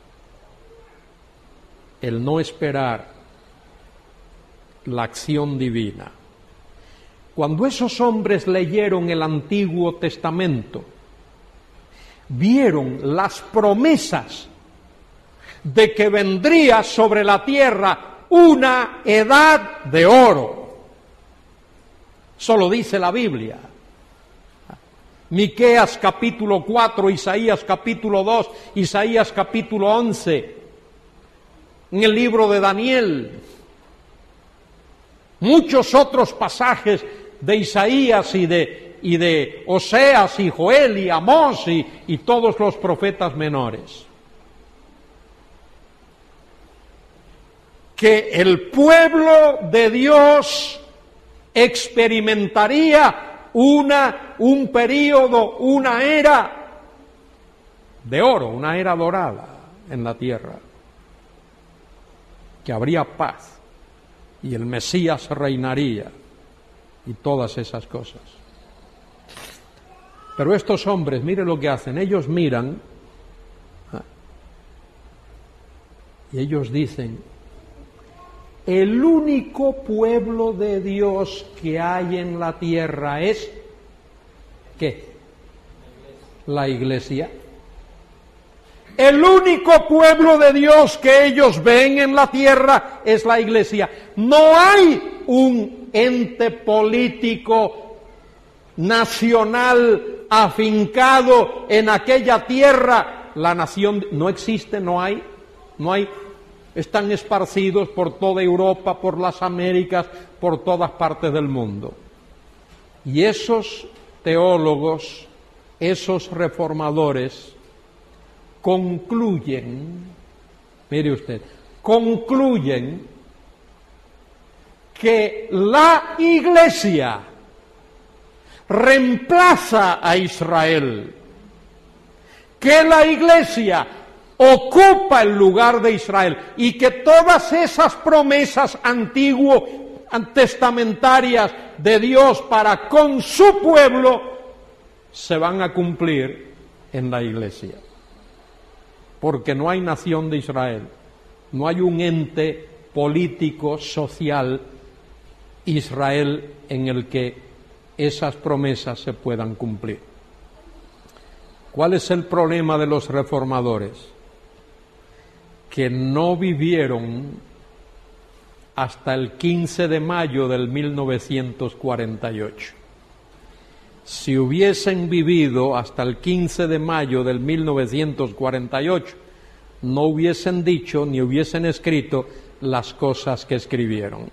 Speaker 1: la acción divina. Cuando esos hombres leyeron el Antiguo Testamento, vieron las promesas de que vendría sobre la tierra una edad de oro. Eso lo dice la Biblia. Miqueas capítulo 4, Isaías capítulo 2, Isaías capítulo 11, en el libro de Daniel, muchos otros pasajes de Isaías y de Oseas y Joel y Amós y todos los profetas menores. Que el pueblo de Dios experimentaría un período, una era de oro, una era dorada en la tierra, que habría paz y el Mesías reinaría y todas esas cosas. Pero estos hombres, mire lo que hacen, ellos miran y ellos dicen: el único pueblo de Dios que hay en la tierra es, ¿qué? La Iglesia. El único pueblo de Dios que ellos ven en la tierra es la Iglesia. No hay un ente político nacional afincado en aquella tierra. La nación no existe, no hay. Están esparcidos por toda Europa, por las Américas, por todas partes del mundo. Y esos teólogos, esos reformadores, concluyen, mire usted, que la Iglesia reemplaza a Israel, que la Iglesia ocupa el lugar de Israel y que todas esas promesas testamentarias de Dios para con su pueblo se van a cumplir en la Iglesia. Porque no hay nación de Israel, no hay un ente político, social, Israel, en el que esas promesas se puedan cumplir. ¿Cuál es el problema de los reformadores? Que no vivieron hasta el 15 de mayo del 1948. Si hubiesen vivido hasta el 15 de mayo del 1948, no hubiesen dicho ni hubiesen escrito las cosas que escribieron.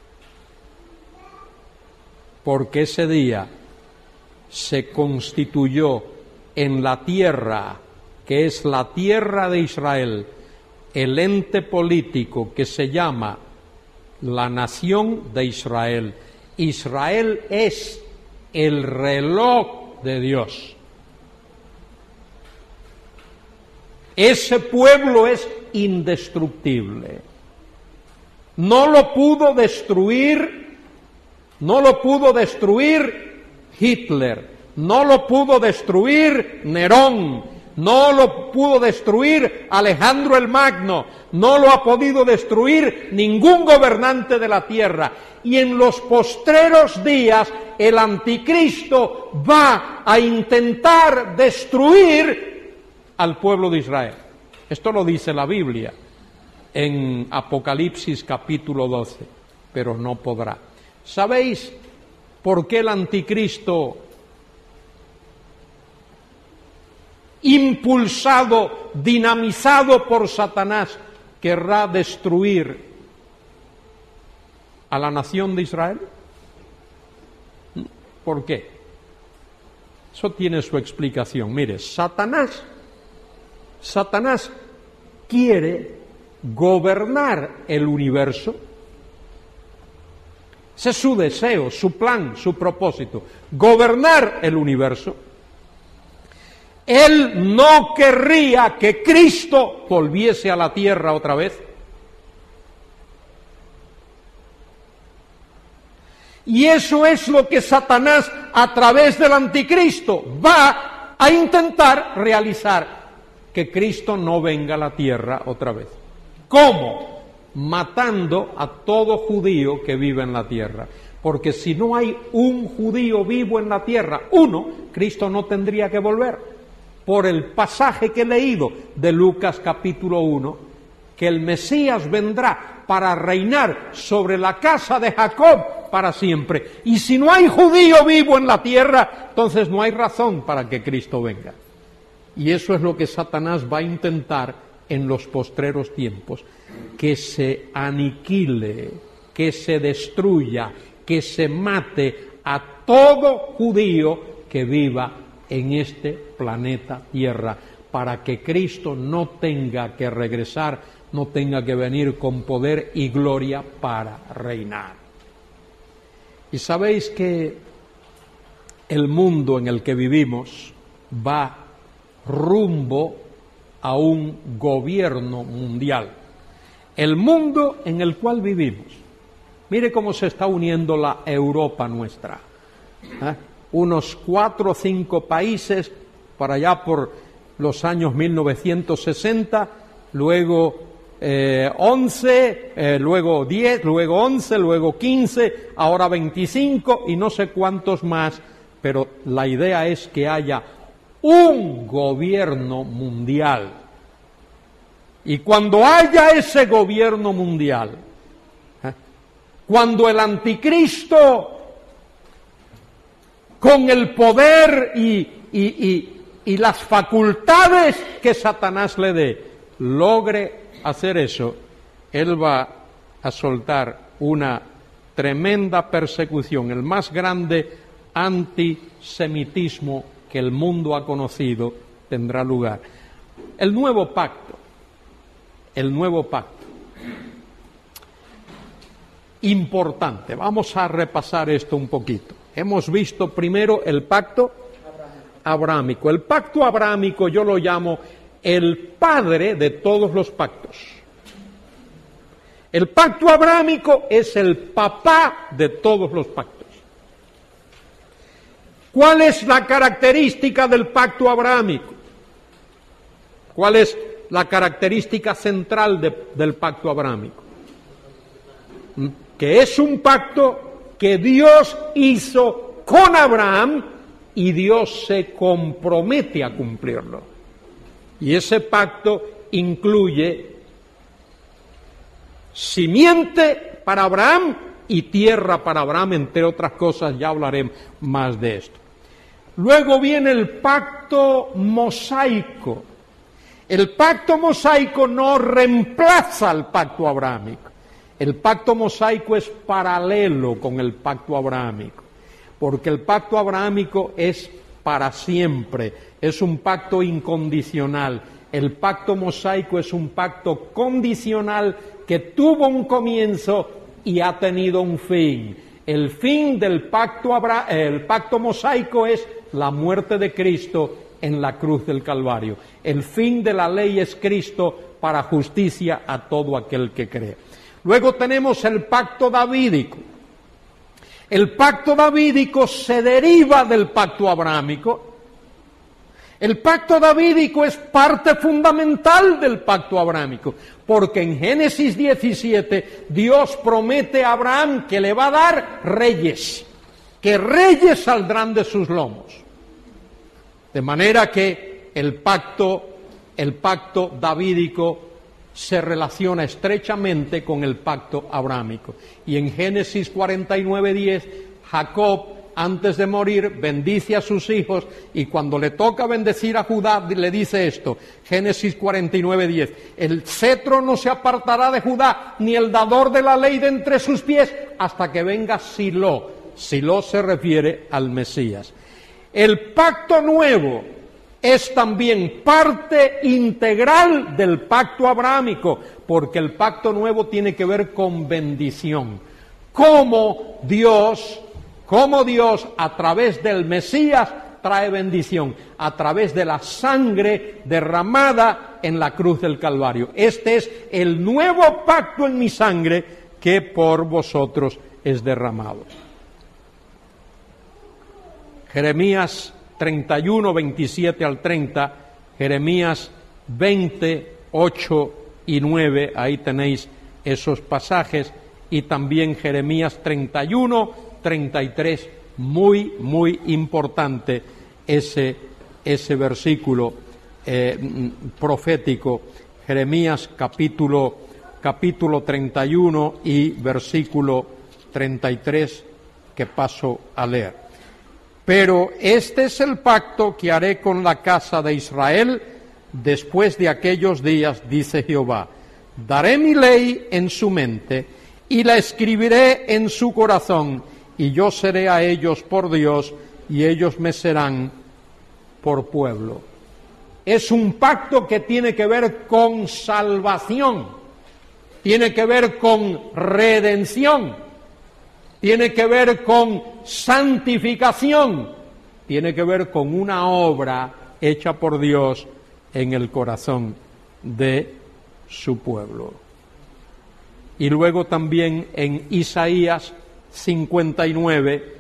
Speaker 1: Porque ese día se constituyó en la tierra, que es la tierra de Israel, el ente político que se llama la nación de Israel. Israel es el reloj de Dios. Ese pueblo es indestructible. No lo pudo destruir Hitler, no lo pudo destruir Nerón, no lo pudo destruir Alejandro el Magno, no lo ha podido destruir ningún gobernante de la tierra. Y en los postreros días el anticristo va a intentar destruir al pueblo de Israel. Esto lo dice la Biblia en Apocalipsis capítulo 12, pero no podrá. ¿Sabéis por qué el anticristo, impulsado, dinamizado por Satanás, querrá destruir a la nación de Israel? ¿Por qué? Eso tiene su explicación. Mire, Satanás quiere gobernar el universo. Ese es su deseo, su plan, su propósito, gobernar el universo. Él no querría que Cristo volviese a la tierra otra vez. Y eso es lo que Satanás, a través del anticristo, va a intentar realizar, que Cristo no venga a la tierra otra vez. ¿Cómo? Matando a todo judío que vive en la tierra. Porque si no hay un judío vivo en la tierra, Cristo no tendría que volver. Por el pasaje que he leído de Lucas capítulo 1, que el Mesías vendrá para reinar sobre la casa de Jacob para siempre. Y si no hay judío vivo en la tierra, entonces no hay razón para que Cristo venga. Y eso es lo que Satanás va a intentar en los postreros tiempos, que se aniquile, que se destruya, que se mate a todo judío que viva en este planeta Tierra, para que Cristo no tenga que regresar, no tenga que venir con poder y gloria para reinar. Y sabéis que el mundo en el que vivimos va rumbo a un gobierno mundial. El mundo en el cual vivimos. Mire cómo se está uniendo la Europa nuestra. Unos 4 o 5 países para allá por los años 1960, luego 11, luego 10, luego 11, luego 15, ahora 25 y no sé cuántos más, pero la idea es que haya un gobierno mundial. Y cuando haya ese gobierno mundial, cuando el anticristo con el poder y las facultades que Satanás le dé, logre hacer eso, él va a soltar una tremenda persecución, el más grande antisemitismo que el mundo ha conocido tendrá lugar. El nuevo pacto, importante, vamos a repasar esto un poquito. Hemos visto primero el pacto abrahámico. El pacto abrahámico yo lo llamo el padre de todos los pactos. El pacto abrahámico es el papá de todos los pactos. ¿Cuál es la característica del pacto abrahámico? ¿Cuál es la característica central del pacto abrahámico? Que es un pacto que Dios hizo con Abraham y Dios se compromete a cumplirlo. Y ese pacto incluye simiente para Abraham y tierra para Abraham, entre otras cosas, ya hablaremos más de esto. Luego viene el pacto mosaico. El pacto mosaico no reemplaza al pacto abrahámico. El pacto mosaico es paralelo con el pacto abrahámico, porque el pacto abrahámico es para siempre, es un pacto incondicional. El pacto mosaico es un pacto condicional que tuvo un comienzo y ha tenido un fin. El fin del pacto mosaico es la muerte de Cristo en la cruz del Calvario. El fin de la ley es Cristo para justicia a todo aquel que cree. Luego tenemos el pacto davídico. El pacto davídico se deriva del pacto abrahámico. El pacto davídico es parte fundamental del pacto abrahámico, porque en Génesis 17 Dios promete a Abraham que le va a dar reyes, que reyes saldrán de sus lomos. De manera que el pacto davídico se relaciona estrechamente con el pacto abrahámico. Y en Génesis 49:10, Jacob, antes de morir, bendice a sus hijos, y cuando le toca bendecir a Judá, le dice esto, Génesis 49:10, el cetro no se apartará de Judá, ni el dador de la ley de entre sus pies, hasta que venga Silo. Silo se refiere al Mesías. El pacto nuevo es también parte integral del pacto abrahámico, porque el pacto nuevo tiene que ver con bendición. Cómo Dios a través del Mesías trae bendición, a través de la sangre derramada en la cruz del Calvario. Este es el nuevo pacto en mi sangre que por vosotros es derramado. Jeremías 31, 27 al 30, Jeremías 20, 8 y 9, ahí tenéis esos pasajes, y también Jeremías 31, 33, muy importante ese versículo profético, Jeremías capítulo 31 y versículo 33, que paso a leer. Pero este es el pacto que haré con la casa de Israel después de aquellos días, dice Jehová. Daré mi ley en su mente y la escribiré en su corazón, y yo seré a ellos por Dios, y ellos me serán por pueblo. Es un pacto que tiene que ver con salvación, tiene que ver con redención, tiene que ver con santificación, tiene que ver con una obra hecha por Dios en el corazón de su pueblo. Y luego también en Isaías 59,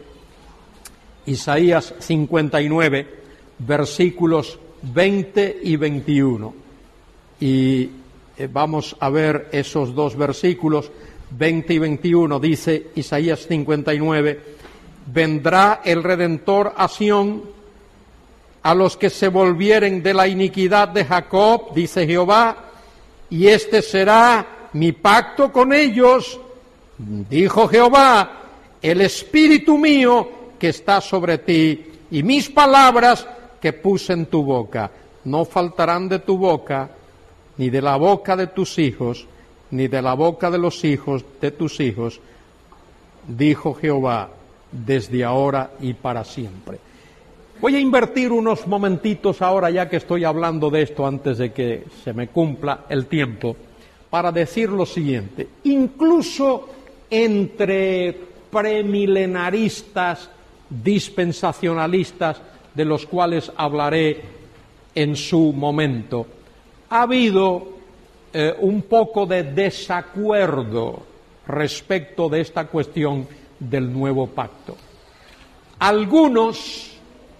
Speaker 1: versículos 20 y 21. Y vamos a ver esos dos versículos. 20 y 21 dice Isaías 59, vendrá el Redentor a Sión, a los que se volvieren de la iniquidad de Jacob, dice Jehová, y este será mi pacto con ellos, dijo Jehová, el espíritu mío que está sobre ti y mis palabras que puse en tu boca no faltarán de tu boca, ni de la boca de tus hijos, ni de la boca de los hijos de tus hijos, dijo Jehová, desde ahora y para siempre. Voy a invertir unos momentitos ahora, ya que estoy hablando de esto, antes de que se me cumpla el tiempo, para decir lo siguiente. Incluso entre premilenaristas, dispensacionalistas, de los cuales hablaré en su momento, ha habido un poco de desacuerdo respecto de esta cuestión del nuevo pacto. Algunos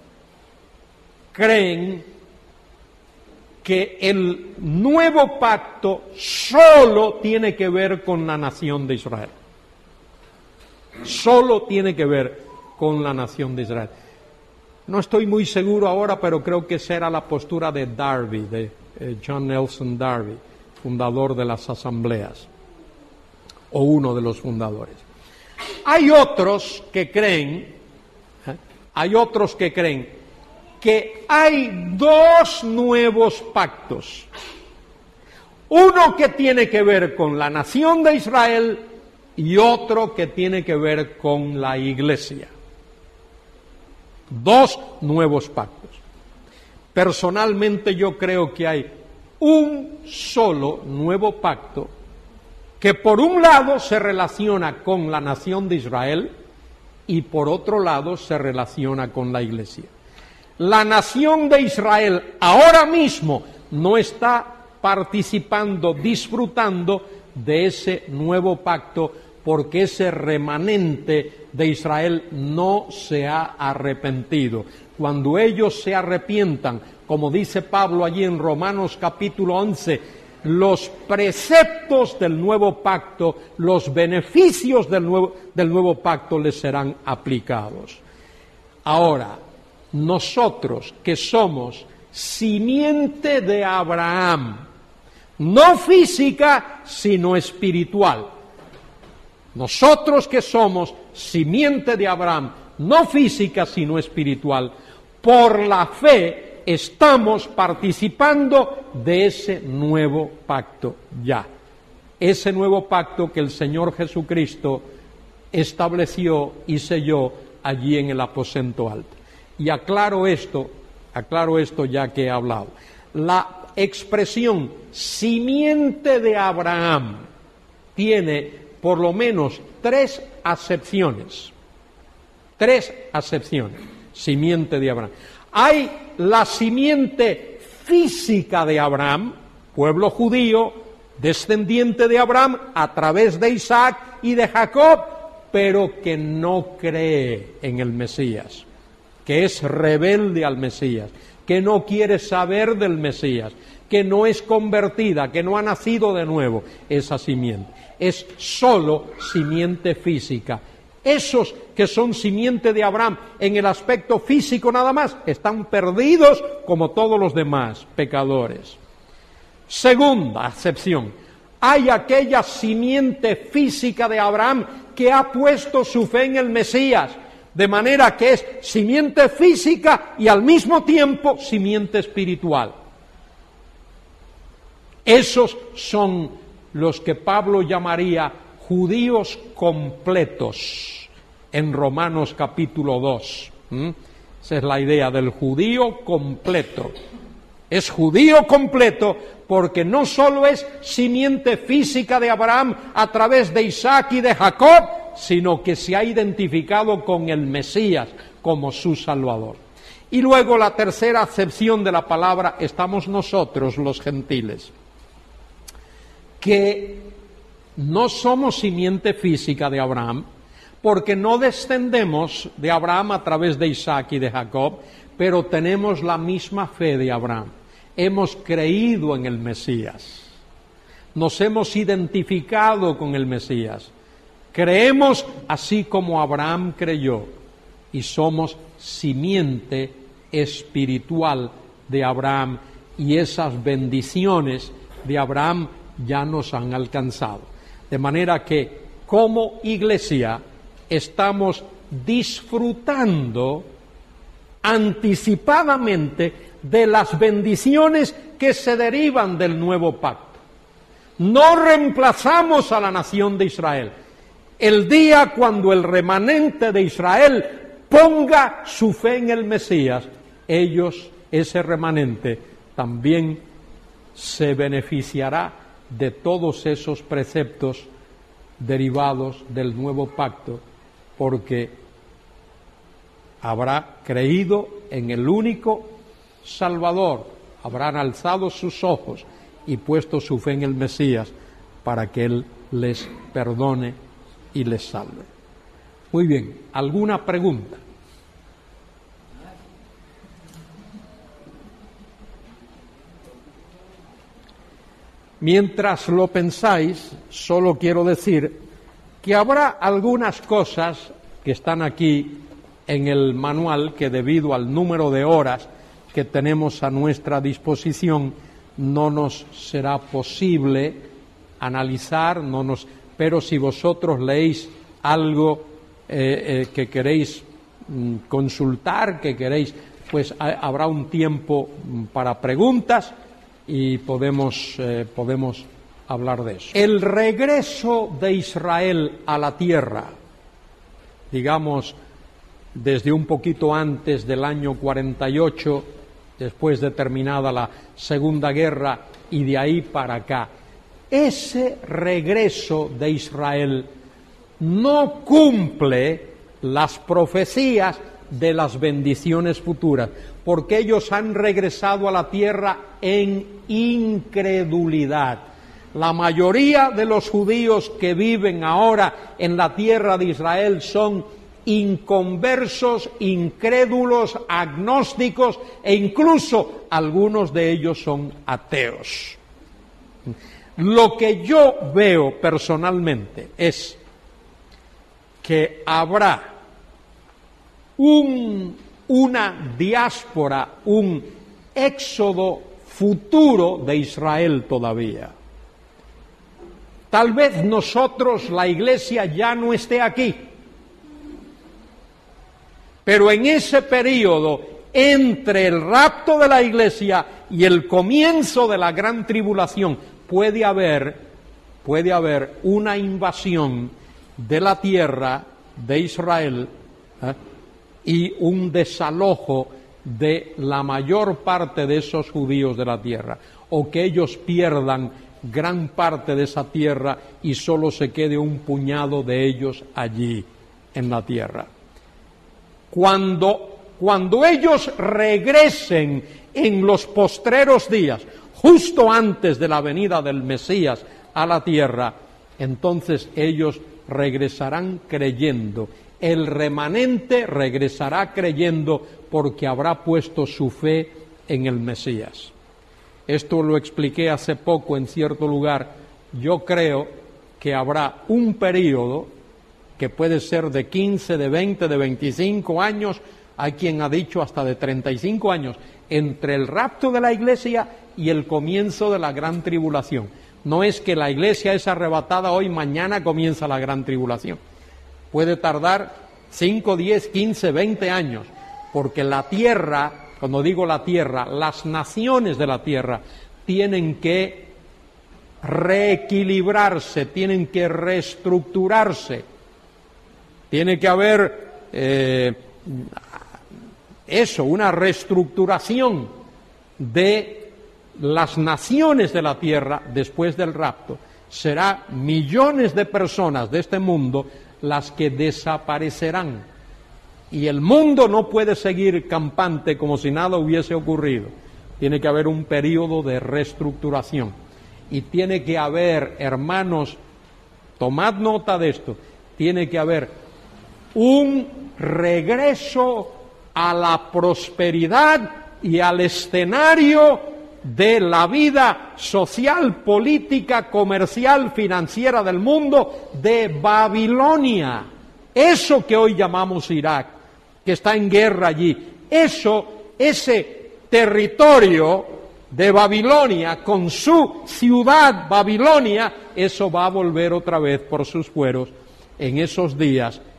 Speaker 1: creen que el nuevo pacto solo tiene que ver con la nación de Israel. Solo tiene que ver con la nación de Israel. No estoy muy seguro ahora, pero creo que esa era la postura de Darby, de John Nelson Darby, fundador de las asambleas, o uno de los fundadores. Hay otros que creen que hay dos nuevos pactos. Uno que tiene que ver con la nación de Israel y otro que tiene que ver con la iglesia. Dos nuevos pactos. Personalmente yo creo que hay un solo nuevo pacto que por un lado se relaciona con la nación de Israel y por otro lado se relaciona con la iglesia. La nación de Israel ahora mismo no está participando, disfrutando de ese nuevo pacto, porque ese remanente de Israel no se ha arrepentido. Cuando ellos se arrepientan, como dice Pablo allí en Romanos capítulo 11, los preceptos del nuevo pacto, los beneficios del nuevo pacto les serán aplicados. Ahora, nosotros que somos simiente de Abraham, no física, sino espiritual. Nosotros que somos simiente de Abraham, no física, sino espiritual, por la fe estamos participando de ese nuevo pacto ya. Ese nuevo pacto que el Señor Jesucristo estableció y selló allí en el aposento alto. Y aclaro esto ya que he hablado. La expresión simiente de Abraham tiene por lo menos tres acepciones. Simiente de Abraham. Hay la simiente física de Abraham, pueblo judío, descendiente de Abraham a través de Isaac y de Jacob, pero que no cree en el Mesías, que es rebelde al Mesías, que no quiere saber del Mesías, que no es convertida, que no ha nacido de nuevo. Esa simiente es solo simiente física. Esos que son simiente de Abraham en el aspecto físico nada más, están perdidos como todos los demás pecadores. Segunda acepción, hay aquella simiente física de Abraham que ha puesto su fe en el Mesías, de manera que es simiente física y al mismo tiempo simiente espiritual. Esos son los que Pablo llamaría judíos completos en Romanos capítulo 2. Esa es la idea del judío completo. Es judío completo porque no solo es simiente física de Abraham a través de Isaac y de Jacob, sino que se ha identificado con el Mesías como su Salvador. Y luego la tercera acepción de la palabra, estamos nosotros los gentiles, que no somos simiente física de Abraham, porque no descendemos de Abraham a través de Isaac y de Jacob, pero tenemos la misma fe de Abraham. Hemos creído en el Mesías, nos hemos identificado con el Mesías, creemos así como Abraham creyó y somos simiente espiritual de Abraham, y esas bendiciones de Abraham ya nos han alcanzado. De manera que como iglesia estamos disfrutando anticipadamente de las bendiciones que se derivan del nuevo pacto. No reemplazamos a la nación de Israel. El día cuando el remanente de Israel ponga su fe en el Mesías, ellos, ese remanente, también se beneficiará de todos esos preceptos derivados del nuevo pacto, porque habrá creído en el único Salvador, habrán alzado sus ojos y puesto su fe en el Mesías para que Él les perdone y les salve. Muy bien, ¿alguna pregunta? Mientras lo pensáis, solo quiero decir que habrá algunas cosas que están aquí en el manual que, debido al número de horas que tenemos a nuestra disposición, no nos será posible analizar, pero si vosotros leéis algo que queréis consultar, que queréis, pues habrá un tiempo para preguntas y podemos hablar de eso. El regreso de Israel a la tierra, digamos, desde un poquito antes del año 48, después de terminada la Segunda Guerra, y de ahí para acá, ese regreso de Israel no cumple las profecías de las bendiciones futuras, porque ellos han regresado a la tierra en incredulidad. La mayoría de los judíos que viven ahora en la tierra de Israel son inconversos, incrédulos, agnósticos, e incluso algunos de ellos son ateos. Lo que yo veo personalmente es que habrá una diáspora, un éxodo futuro de Israel todavía. Tal vez nosotros, la Iglesia, ya no esté aquí, pero en ese periodo entre el rapto de la Iglesia y el comienzo de la gran tribulación puede haber una invasión de la tierra de Israel y un desalojo de la mayor parte de esos judíos de la tierra, o que ellos pierdan gran parte de esa tierra y solo se quede un puñado de ellos allí en la tierra. Cuando ellos regresen en los postreros días, justo antes de la venida del Mesías a la tierra, entonces ellos regresarán creyendo. El remanente regresará creyendo porque habrá puesto su fe en el Mesías. Esto lo expliqué hace poco en cierto lugar. Yo creo que habrá un periodo que puede ser de 15, de 20, de 25 años, hay quien ha dicho hasta de 35 años, entre el rapto de la Iglesia y el comienzo de la gran tribulación. No es que la Iglesia es arrebatada hoy, mañana comienza la gran tribulación. Puede tardar 5, 10, 15, 20 años, porque la tierra, cuando digo la tierra, las naciones de la tierra tienen que reequilibrarse, tienen que reestructurarse. Tiene que haber una reestructuración de las naciones de la tierra después del rapto. Será millones de personas de este mundo las que desaparecerán. Y el mundo no puede seguir campante como si nada hubiese ocurrido. Tiene que haber un periodo de reestructuración. Y tiene que haber, hermanos, tomad nota de esto, tiene que haber un regreso a la prosperidad y al escenario de la vida social, política, comercial, financiera del mundo de Babilonia. Eso que hoy llamamos Irak, que está en guerra allí, ese territorio de Babilonia con su ciudad Babilonia, eso va a volver otra vez por sus fueros en esos días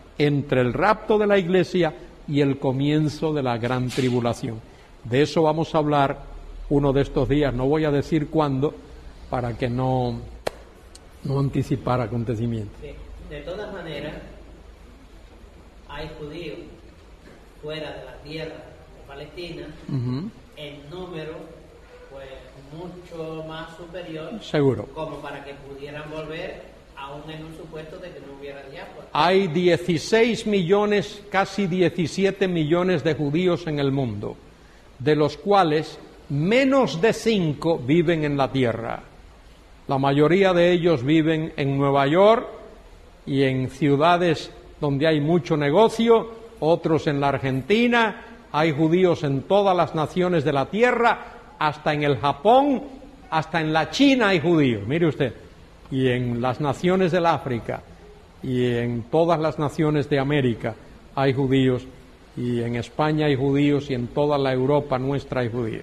Speaker 1: entre el rapto de la Iglesia y el comienzo de la gran tribulación. De eso vamos a hablar uno de estos días, no voy a decir cuándo, para que no anticipar acontecimientos.
Speaker 3: Sí. De todas maneras, hay judíos fuera de la tierra de Palestina, en número pues mucho más superior,
Speaker 1: Seguro.
Speaker 3: como para que pudieran volver aún en un supuesto de que no hubiera diáspora.
Speaker 1: Hay 16 millones, casi 17 millones de judíos en el mundo, de los cuales menos de 5 viven en la tierra. La mayoría de ellos viven en Nueva York y en ciudades donde hay mucho negocio, otros en la Argentina, hay judíos en todas las naciones de la tierra, hasta en el Japón, hasta en la China hay judíos, mire usted, y en las naciones del África, y en todas las naciones de América hay judíos, y en España hay judíos, y en toda la Europa nuestra hay judíos.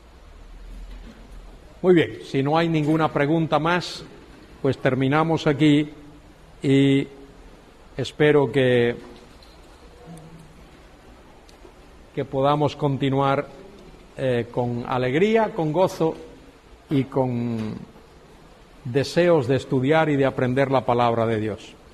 Speaker 1: Muy bien, si no hay ninguna pregunta más, pues terminamos aquí y espero que podamos continuar con alegría, con gozo y con deseos de estudiar y de aprender la palabra de Dios.